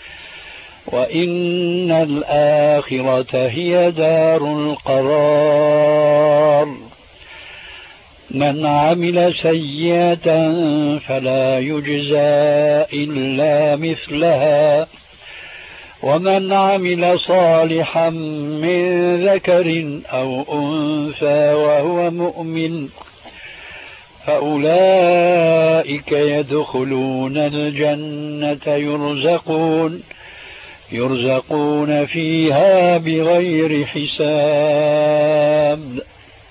وإن الآخرة هي دار القرار. من عمل سيئة فلا يجزى إلا مثلها، ومن عمل صالحا من ذكر أو أنثى وهو مؤمن فأولئك يدخلون الجنة يرزقون يرزقون فيها بغير حساب.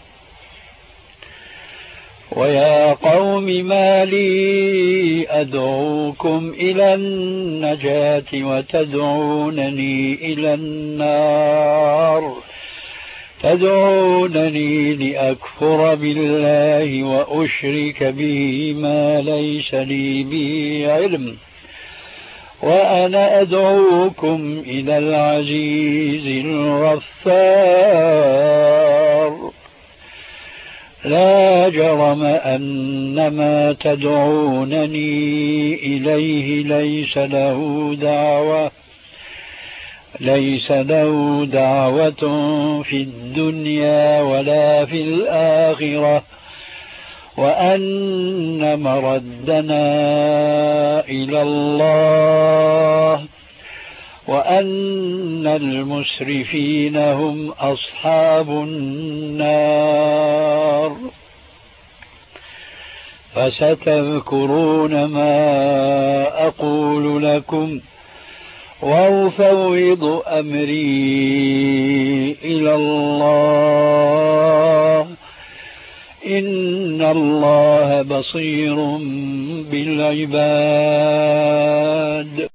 ويا قوم ما لي أدعوكم إلى النجاة وتدعونني إلى النار تدعونني لأكفر بالله وأشرك به ما ليس لي به علم، وأنا أدعوكم إلى العزيز الغفار. لا جرم أن ما تدعونني إليه ليس له دعوة ليس له دعوة في الدنيا ولا في الآخرة، وأن مردنا إلى الله، وأن المسرفين هم أصحاب النار. فستذكرون ما أقول لكم وأفوض أمري إلى الله، إن الله بصير بالعباد.